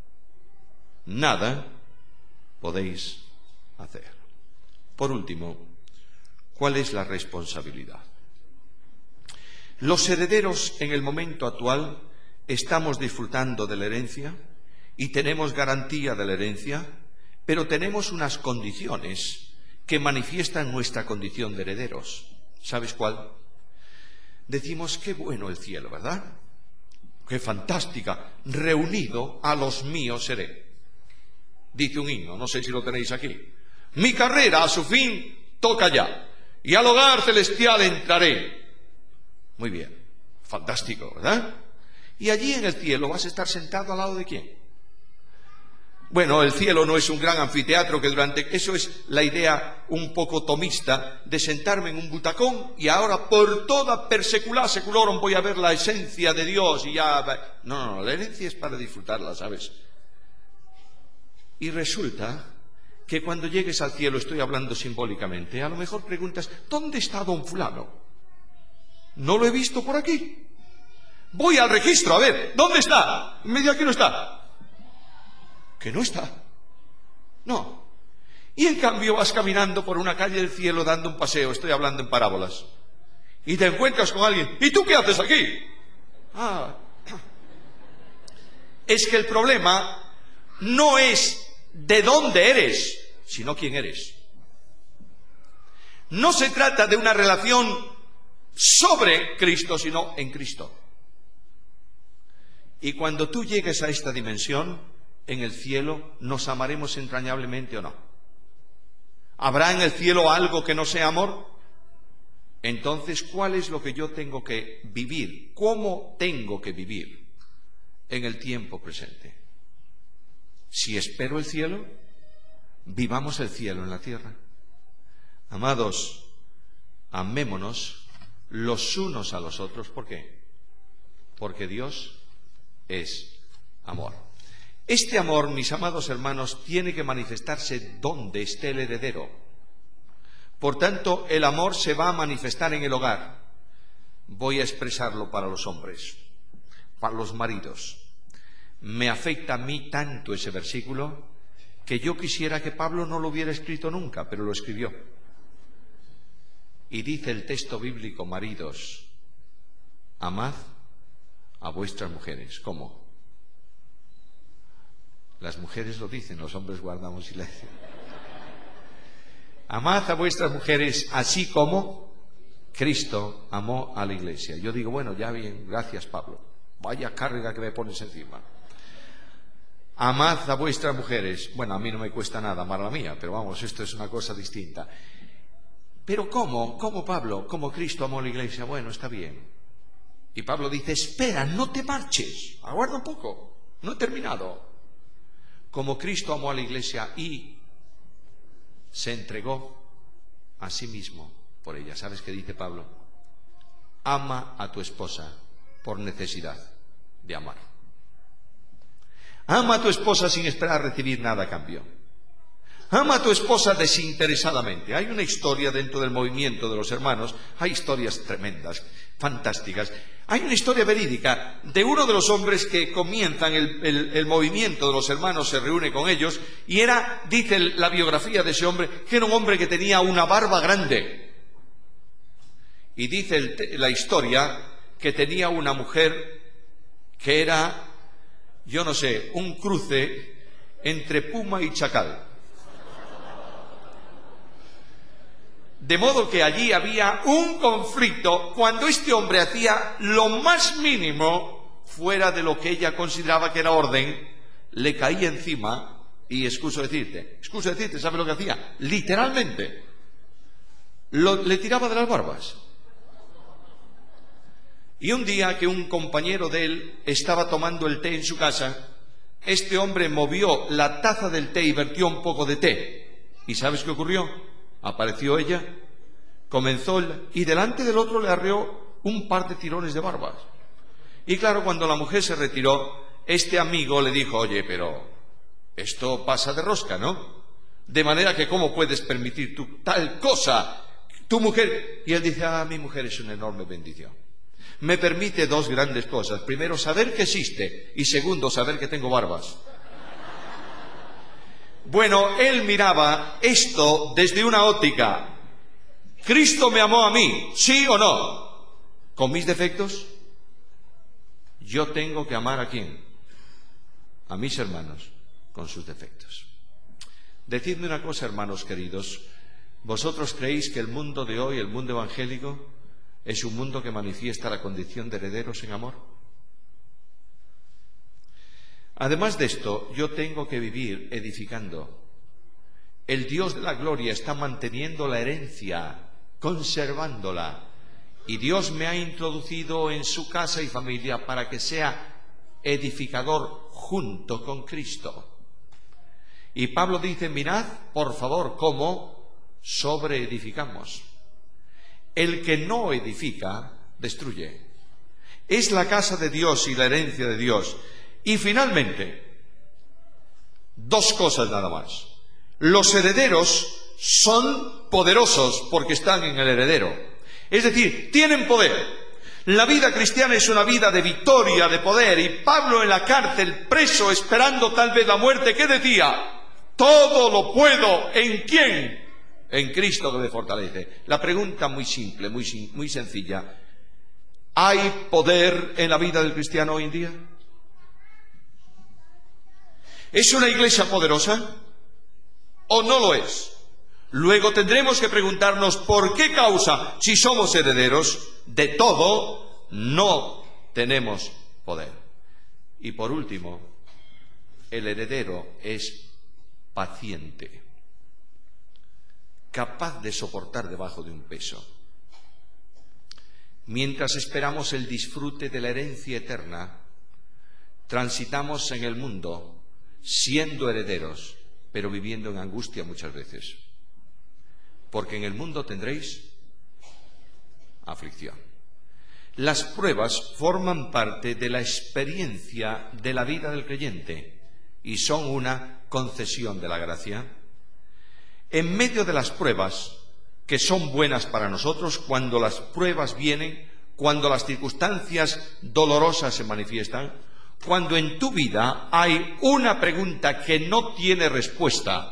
Speaker 1: nada podéis hacer. Por último, ¿cuál es la responsabilidad? Los herederos en el momento actual estamos disfrutando de la herencia y tenemos garantía de la herencia, pero tenemos unas condiciones que manifiestan nuestra condición de herederos. ¿Sabes cuál? Decimos, qué bueno el cielo, ¿verdad? Qué fantástica. Reunido a los míos seré. Dice un himno, no sé si lo tenéis aquí. Mi carrera a su fin toca ya, y al hogar celestial entraré. Muy bien, fantástico, ¿verdad? Y allí en el cielo vas a estar sentado al lado de quién. Bueno, el cielo no es un gran anfiteatro que durante... Eso es la idea un poco tomista de sentarme en un butacón y ahora por toda per secula seculorum voy a ver la esencia de Dios y ya... No, no, no, la herencia es para disfrutarla, ¿sabes? Y resulta que cuando llegues al cielo, estoy hablando simbólicamente, a lo mejor preguntas, ¿dónde está don fulano? No lo he visto por aquí. Voy al registro, a ver, ¿dónde está? Me dice, aquí no está. Que no está. No. Y en cambio vas caminando por una calle del cielo dando un paseo, estoy hablando en parábolas, y te encuentras con alguien, ¿y tú qué haces aquí? Ah, es que el problema no es de dónde eres, sino quién eres. No se trata de una relación sobre Cristo, sino en Cristo. Y cuando tú llegues a esta dimensión, en el cielo, ¿nos amaremos entrañablemente o no? ¿Habrá en el cielo algo que no sea amor? Entonces, ¿cuál es lo que yo tengo que vivir? ¿Cómo tengo que vivir en el tiempo presente? Si espero el cielo, vivamos el cielo en la tierra. Amados, amémonos los unos a los otros. ¿Por qué? Porque Dios es amor. Este amor, mis amados hermanos, tiene que manifestarse donde esté el heredero. Por tanto, el amor se va a manifestar en el hogar. Voy a expresarlo para los hombres, para los maridos. Me afecta a mí tanto ese versículo que yo quisiera que Pablo no lo hubiera escrito nunca, pero lo escribió. Y dice el texto bíblico, maridos, amad a vuestras mujeres. ¿Cómo? Las mujeres lo dicen, los hombres guardamos silencio. Amad a vuestras mujeres así como Cristo amó a la iglesia. Yo digo, bueno, ya bien, gracias Pablo. Vaya carga que me pones encima. Amad a vuestras mujeres. Bueno, a mí no me cuesta nada amar a la mía, pero vamos, esto es una cosa distinta. Pero ¿cómo? ¿Cómo Pablo? ¿Cómo Cristo amó a la iglesia? Bueno, está bien. Y Pablo dice, espera, no te marches, aguarda un poco, no he terminado. Como Cristo amó a la iglesia y se entregó a sí mismo por ella. ¿Sabes qué dice Pablo? Ama a tu esposa por necesidad de amar. Ama a tu esposa sin esperar recibir nada a cambio. Ama a tu esposa desinteresadamente. Hay una historia dentro del movimiento de los hermanos, hay historias tremendas, fantásticas. Hay una historia verídica de uno de los hombres que comienzan el, el, el movimiento de los hermanos, se reúne con ellos, y era, dice la biografía de ese hombre, que era un hombre que tenía una barba grande. Y dice el, la historia que tenía una mujer que era, yo no sé, un cruce entre puma y chacal. De modo que allí había un conflicto cuando este hombre hacía lo más mínimo fuera de lo que ella consideraba que era orden, le caía encima y, excuso decirte, excuso decirte, ¿sabe lo que hacía? Literalmente, lo, le tiraba de las barbas. Y un día que un compañero de él estaba tomando el té en su casa, este hombre movió la taza del té y vertió un poco de té. ¿Y sabes qué ocurrió? Apareció ella, comenzó el, y delante del otro le arreó un par de tirones de barbas. Y claro, cuando la mujer se retiró, este amigo le dijo, oye, pero esto pasa de rosca, ¿no? De manera que ¿cómo puedes permitir tú tal cosa? Tu mujer. Y él dice, ah, mi mujer es una enorme bendición. Me permite dos grandes cosas. Primero, saber que existe, y segundo, saber que tengo barbas. Bueno, él miraba esto desde una óptica. ¿Cristo me amó a mí? ¿Sí o no? ¿Con mis defectos? Yo tengo que amar a quién? A mis hermanos con sus defectos. Decidme una cosa, hermanos queridos. ¿Vosotros creéis que el mundo de hoy, el mundo evangélico, es un mundo que manifiesta la condición de herederos en amor? Además de esto, yo tengo que vivir edificando. El Dios de la gloria está manteniendo la herencia, conservándola Y Dios me ha introducido en su casa y familia para que sea edificador junto con Cristo. Y Pablo dice, mirad, por favor, cómo sobreedificamos. El que no edifica, destruye. Es la casa de Dios y la herencia de Dios. Y finalmente, dos cosas nada más. Los herederos son poderosos porque están en el heredero. Es decir, tienen poder. La vida cristiana es una vida de victoria, de poder. Y Pablo en la cárcel, preso, esperando tal vez la muerte, ¿qué decía? Todo lo puedo, ¿en quién? En Cristo que me fortalece. La pregunta muy simple, muy, muy sencilla. ¿Hay poder en la vida del cristiano hoy en día? ¿Es una iglesia poderosa o no lo es? Luego tendremos que preguntarnos por qué causa, si somos herederos de todo, no tenemos poder. Y por último, el heredero es paciente, capaz de soportar debajo de un peso. Mientras esperamos el disfrute de la herencia eterna, transitamos en el mundo siendo herederos, pero viviendo en angustia muchas veces. Porque en el mundo tendréis aflicción. Las pruebas forman parte de la experiencia de la vida del creyente y son una concesión de la gracia. En medio de las pruebas, que son buenas para nosotros, cuando las pruebas vienen, cuando las circunstancias dolorosas se manifiestan, cuando en tu vida hay una pregunta que no tiene respuesta,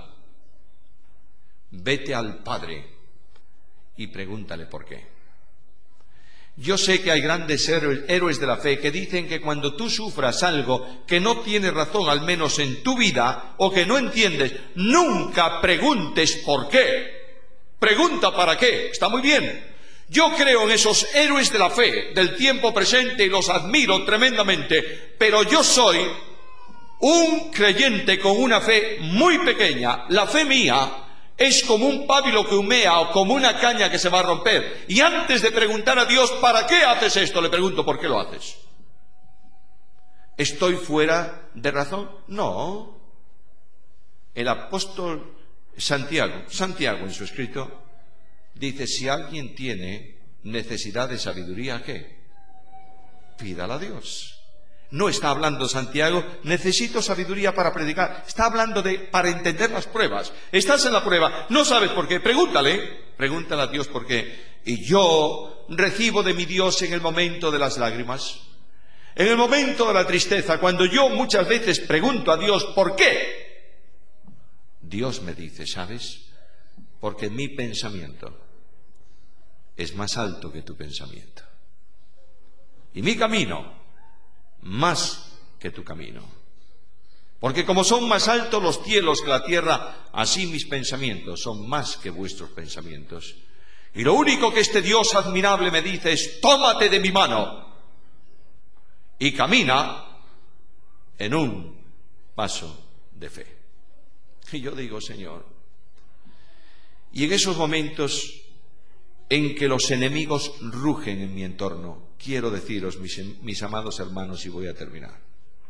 Speaker 1: vete al Padre y pregúntale por qué. Yo sé que hay grandes héroes de la fe que dicen que cuando tú sufras algo que no tiene razón, al menos en tu vida, o que no entiendes, nunca preguntes por qué. Pregunta para qué. Está muy bien. Yo creo en esos héroes de la fe del tiempo presente y los admiro tremendamente, pero yo soy un creyente con una fe muy pequeña. La fe mía es como un pábilo que humea o como una caña que se va a romper. Y antes de preguntar a Dios, ¿para qué haces esto?, le pregunto, ¿por qué lo haces? ¿Estoy fuera de razón? No. El apóstol Santiago, Santiago en su escrito, dice, si alguien tiene necesidad de sabiduría, ¿qué? Pídala a Dios. No está hablando Santiago, necesito sabiduría para predicar. Está hablando de para entender las pruebas. Estás en la prueba, no sabes por qué, pregúntale, pregúntale a Dios por qué. Y yo recibo de mi Dios en el momento de las lágrimas, en el momento de la tristeza, cuando yo muchas veces pregunto a Dios ¿por qué? Dios me dice, ¿sabes? Porque mi pensamiento es más alto que tu pensamiento. Y mi camino más que tu camino. Porque como son más altos los cielos que la tierra, así mis pensamientos son más que vuestros pensamientos. Y lo único que este Dios admirable me dice es, tómate de mi mano y camina en un paso de fe. Y yo digo, Señor, y en esos momentos en que los enemigos rugen en mi entorno, quiero deciros, mis, mis amados hermanos, y voy a terminar.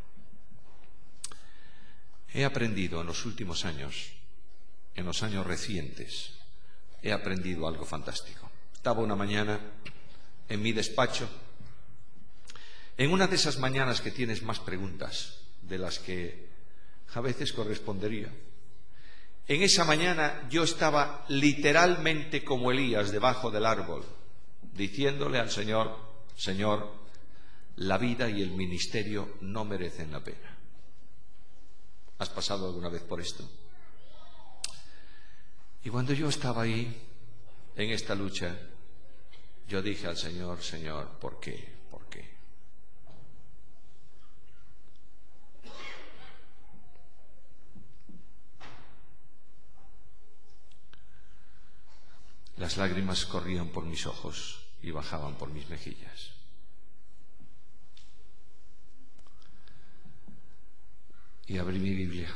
Speaker 1: He aprendido en los últimos años, en los años recientes, he aprendido algo fantástico. Estaba una mañana en mi despacho, en una de esas mañanas que tienes más preguntas de las que a veces correspondería. En esa mañana yo estaba literalmente como Elías debajo del árbol, diciéndole al Señor, Señor, la vida y el ministerio no merecen la pena. ¿Has pasado alguna vez por esto? Y cuando yo estaba ahí, en esta lucha, yo dije al Señor, Señor, ¿por qué? ¿Por qué? Las lágrimas corrían por mis ojos y bajaban por mis mejillas. Y abrí mi Biblia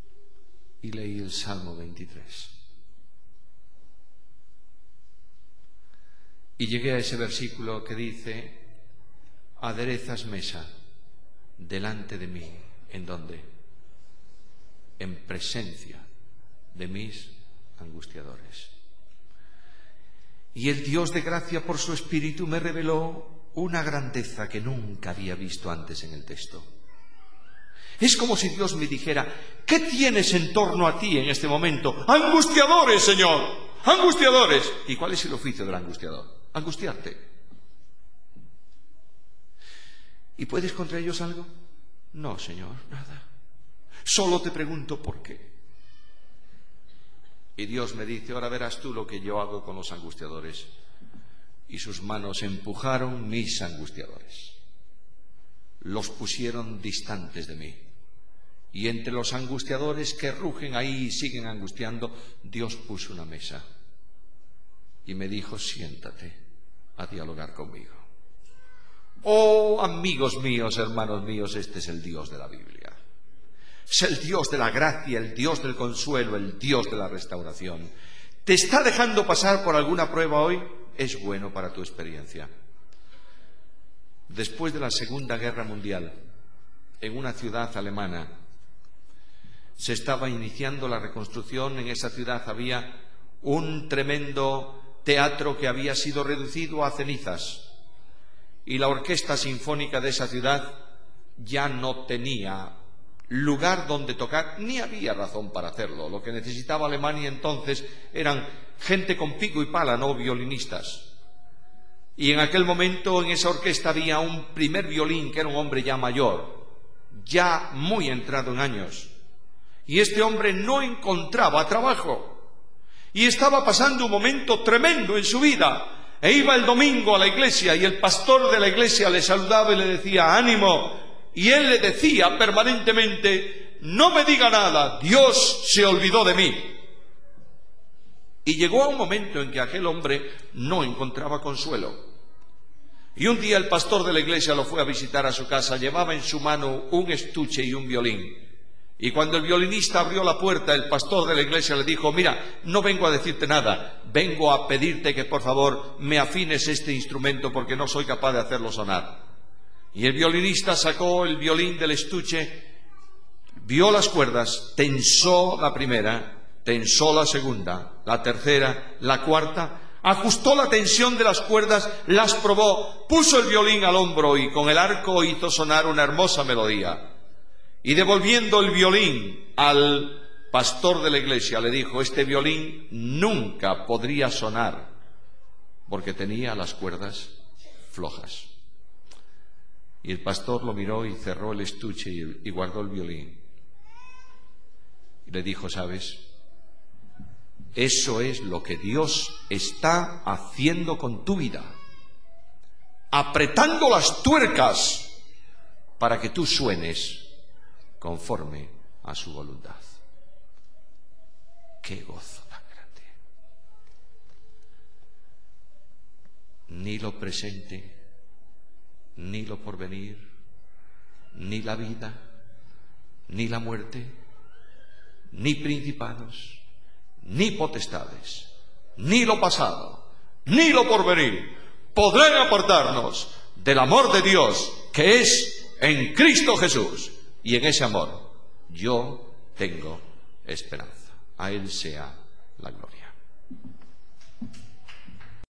Speaker 1: y leí el Salmo veintitrés. Y llegué a ese versículo que dice: aderezas mesa delante de mí. ¿En dónde? En presencia de mis angustiadores. Y el Dios de gracia, por su Espíritu, me reveló una grandeza que nunca había visto antes en el texto. Es como si Dios me dijera: ¿qué tienes en torno a ti en este momento? ¡Angustiadores, Señor! ¡Angustiadores! ¿Y cuál es el oficio del angustiador? Angustiarte. ¿Y puedes contra ellos algo? No, Señor, nada. Solo te pregunto por qué. Y Dios me dice: ahora verás tú lo que yo hago con los angustiadores. Y sus manos empujaron mis angustiadores. Los pusieron distantes de mí. Y entre los angustiadores que rugen ahí y siguen angustiando, Dios puso una mesa. Y me dijo: siéntate a dialogar conmigo. Oh, amigos míos, hermanos míos, este es el Dios de la Biblia. Es el Dios de la gracia, el Dios del consuelo, el Dios de la restauración. ¿Te está dejando pasar por alguna prueba hoy? Es bueno para tu experiencia. Después de la Segunda Guerra Mundial, en una ciudad alemana, se estaba iniciando la reconstrucción. En esa ciudad había un tremendo teatro que había sido reducido a cenizas. Y la orquesta sinfónica de esa ciudad ya no tenía lugar donde tocar, ni había razón para hacerlo. Lo que necesitaba Alemania entonces eran gente con pico y pala, no violinistas. Y en aquel momento en esa orquesta había un primer violín que era un hombre ya mayor, ya muy entrado en años. Y este hombre no encontraba trabajo y estaba pasando un momento tremendo en su vida. E iba el domingo a la iglesia y el pastor de la iglesia le saludaba y le decía: ánimo. Y él le decía permanentemente: no me diga nada, Dios se olvidó de mí. Y llegó a un momento en que aquel hombre no encontraba consuelo. Y un día el pastor de la iglesia lo fue a visitar a su casa. Llevaba en su mano un estuche y un violín. Y cuando el violinista abrió la puerta, el pastor de la iglesia le dijo: mira, no vengo a decirte nada, vengo a pedirte que por favor me afines este instrumento porque no soy capaz de hacerlo sonar. Y el violinista sacó el violín del estuche, vio las cuerdas, tensó la primera, tensó la segunda, la tercera, la cuarta, ajustó la tensión de las cuerdas, las probó, puso el violín al hombro y con el arco hizo sonar una hermosa melodía. Y devolviendo el violín al pastor de la iglesia, le dijo: este violín nunca podría sonar porque tenía las cuerdas flojas. Y el pastor lo miró y cerró el estuche y, y guardó el violín. Y le dijo: ¿sabes? Eso es lo que Dios está haciendo con tu vida, apretando las tuercas para que tú suenes conforme a su voluntad. ¡Qué gozo tan grande! Ni lo presente, ni lo porvenir, ni la vida, ni la muerte, ni principados, ni potestades, ni lo pasado, ni lo porvenir podrán apartarnos del amor de Dios que es en Cristo Jesús. Y en ese amor yo tengo esperanza. A Él sea la gloria.